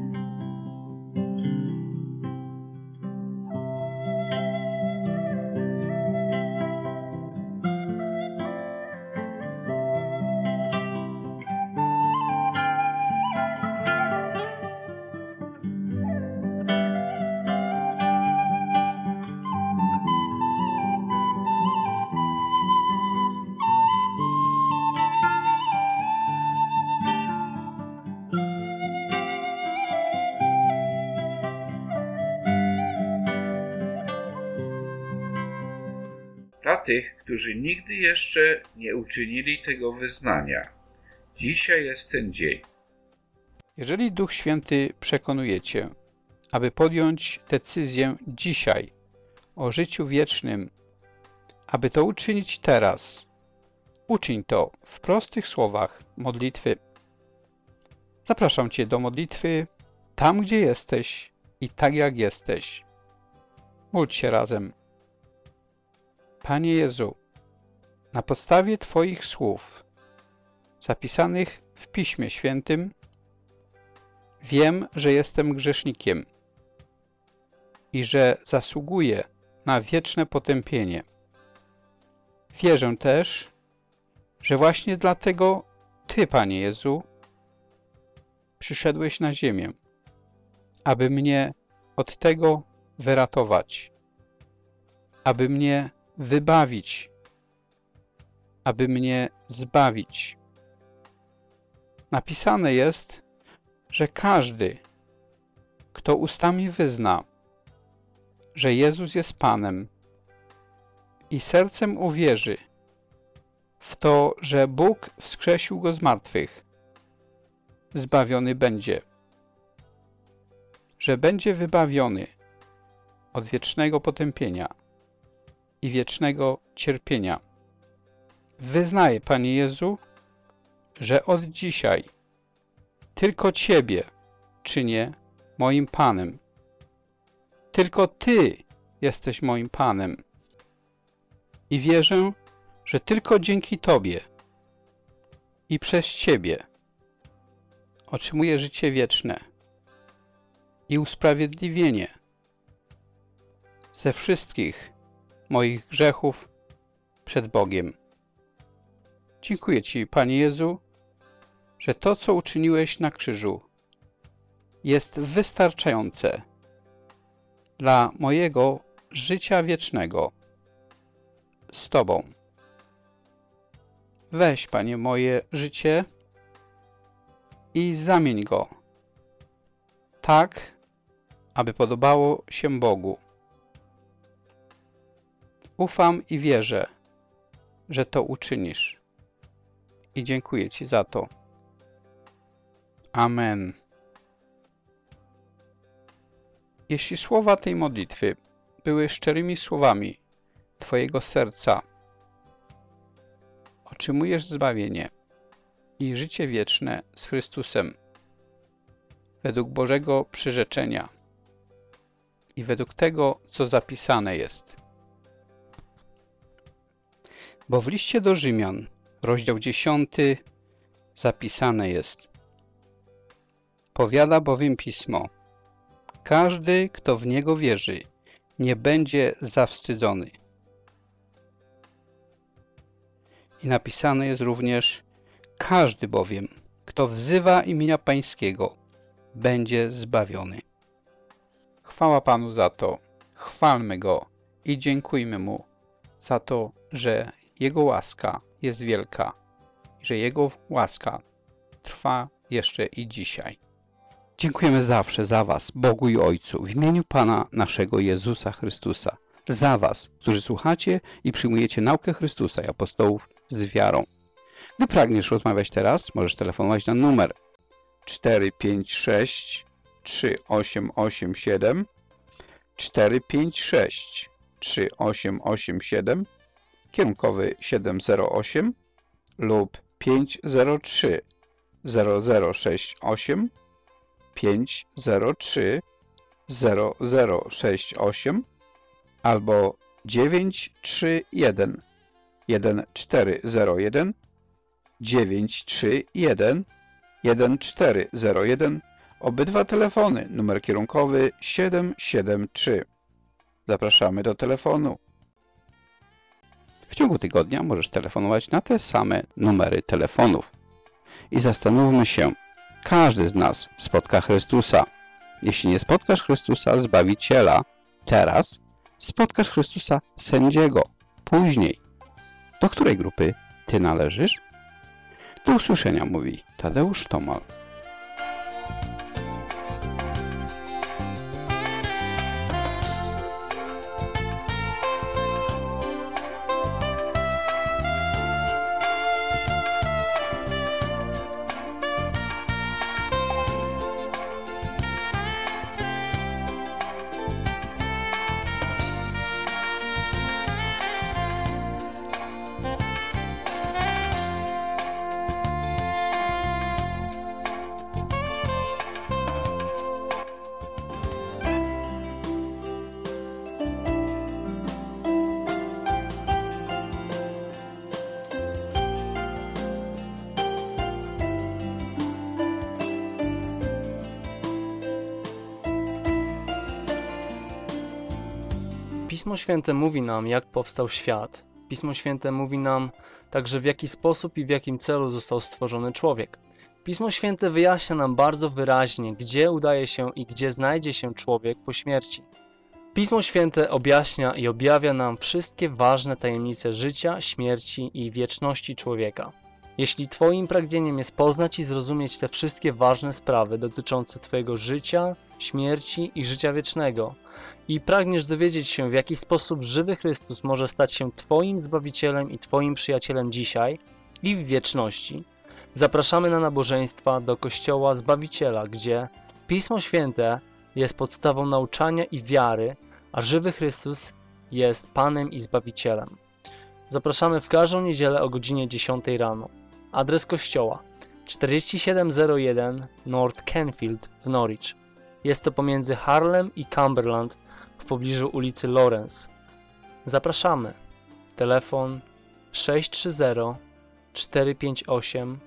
dla tych, którzy nigdy jeszcze nie uczynili tego wyznania. Dzisiaj jest ten dzień. Jeżeli Duch Święty przekonuje Cię, aby podjąć decyzję dzisiaj o życiu wiecznym, aby to uczynić teraz, uczyń to w prostych słowach modlitwy. Zapraszam Cię do modlitwy tam, gdzie jesteś i tak jak jesteś. Módl się razem. Panie Jezu, na podstawie Twoich słów zapisanych w Piśmie Świętym wiem, że jestem grzesznikiem i że zasługuję na wieczne potępienie. Wierzę też, że właśnie dlatego Ty, Panie Jezu, przyszedłeś na ziemię, aby mnie od tego wyratować, aby mnie wybawić, aby mnie zbawić. Napisane jest, że każdy, kto ustami wyzna, że Jezus jest Panem i sercem uwierzy w to, że Bóg wskrzesił Go z martwych, zbawiony będzie, że będzie wybawiony od wiecznego potępienia i wiecznego cierpienia. Wyznaję, Panie Jezu, że od dzisiaj tylko Ciebie czynię moim Panem. Tylko Ty jesteś moim Panem. I wierzę, że tylko dzięki Tobie i przez Ciebie otrzymuję życie wieczne i usprawiedliwienie ze wszystkich moich grzechów przed Bogiem. Dziękuję Ci, Panie Jezu, że to, co uczyniłeś na krzyżu, jest wystarczające dla mojego życia wiecznego z Tobą. Weź, Panie, moje życie i zamień go tak, aby podobało się Bogu. Ufam i wierzę, że to uczynisz. I dziękuję Ci za to. Amen. Jeśli słowa tej modlitwy były szczerymi słowami Twojego serca, otrzymujesz zbawienie i życie wieczne z Chrystusem według Bożego przyrzeczenia i według tego, co zapisane jest. Bo w liście do Rzymian, rozdział 10, zapisane jest: powiada bowiem Pismo, każdy, kto w Niego wierzy, nie będzie zawstydzony. I napisane jest również: każdy bowiem, kto wzywa imienia Pańskiego, będzie zbawiony. Chwała Panu za to, chwalmy Go i dziękujmy Mu za to, że Jego łaska jest wielka i że Jego łaska trwa jeszcze i dzisiaj. Dziękujemy zawsze za Was, Bogu i Ojcu, w imieniu Pana naszego Jezusa Chrystusa, za Was, którzy słuchacie i przyjmujecie naukę Chrystusa i apostołów z wiarą. Gdy pragniesz rozmawiać teraz, możesz telefonować na numer 456 3887 456 3887 kierunkowy 708 lub 503 0068 503 0068 albo 931 1401 931 1401. Obydwa telefony, numer kierunkowy 773. Zapraszamy do telefonu. W ciągu tygodnia możesz telefonować na te same numery telefonów. I zastanówmy się, każdy z nas spotka Chrystusa. Jeśli nie spotkasz Chrystusa, Zbawiciela, teraz spotkasz Chrystusa, Sędziego, później. Do której grupy Ty należysz? Do usłyszenia, mówi Tadeusz Tomal. Pismo Święte mówi nam, jak powstał świat. Pismo Święte mówi nam także, w jaki sposób i w jakim celu został stworzony człowiek. Pismo Święte wyjaśnia nam bardzo wyraźnie, gdzie udaje się i gdzie znajdzie się człowiek po śmierci. Pismo Święte objaśnia i objawia nam wszystkie ważne tajemnice życia, śmierci i wieczności człowieka. Jeśli Twoim pragnieniem jest poznać i zrozumieć te wszystkie ważne sprawy dotyczące Twojego życia, śmierci i życia wiecznego i pragniesz dowiedzieć się, w jaki sposób żywy Chrystus może stać się Twoim Zbawicielem i Twoim przyjacielem dzisiaj i w wieczności, zapraszamy na nabożeństwa do Kościoła Zbawiciela, gdzie Pismo Święte jest podstawą nauczania i wiary, a żywy Chrystus jest Panem i Zbawicielem. Zapraszamy w każdą niedzielę o godzinie 10 rano. Adres kościoła 4701 North Canfield w Norwich. Jest to pomiędzy Harlem i Cumberland w pobliżu ulicy Lawrence. Zapraszamy. Telefon 630 458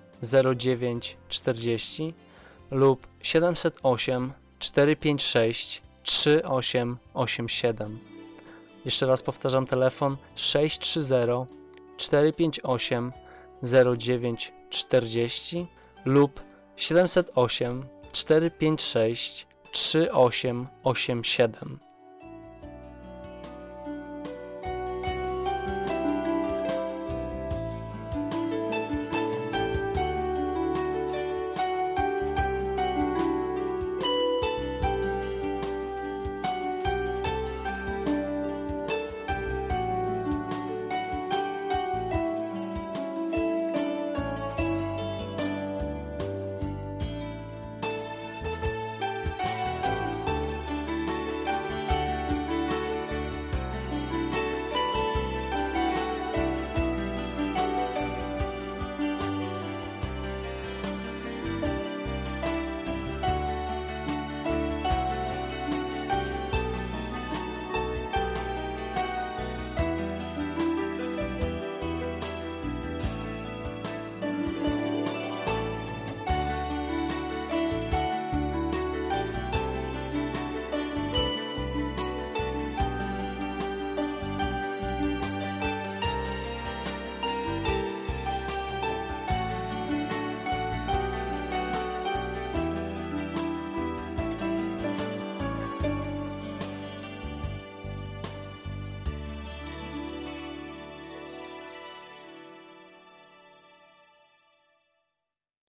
0940 lub 708 456 3887. Jeszcze raz powtarzam, telefon 630 458 0940 lub 708 456 3887.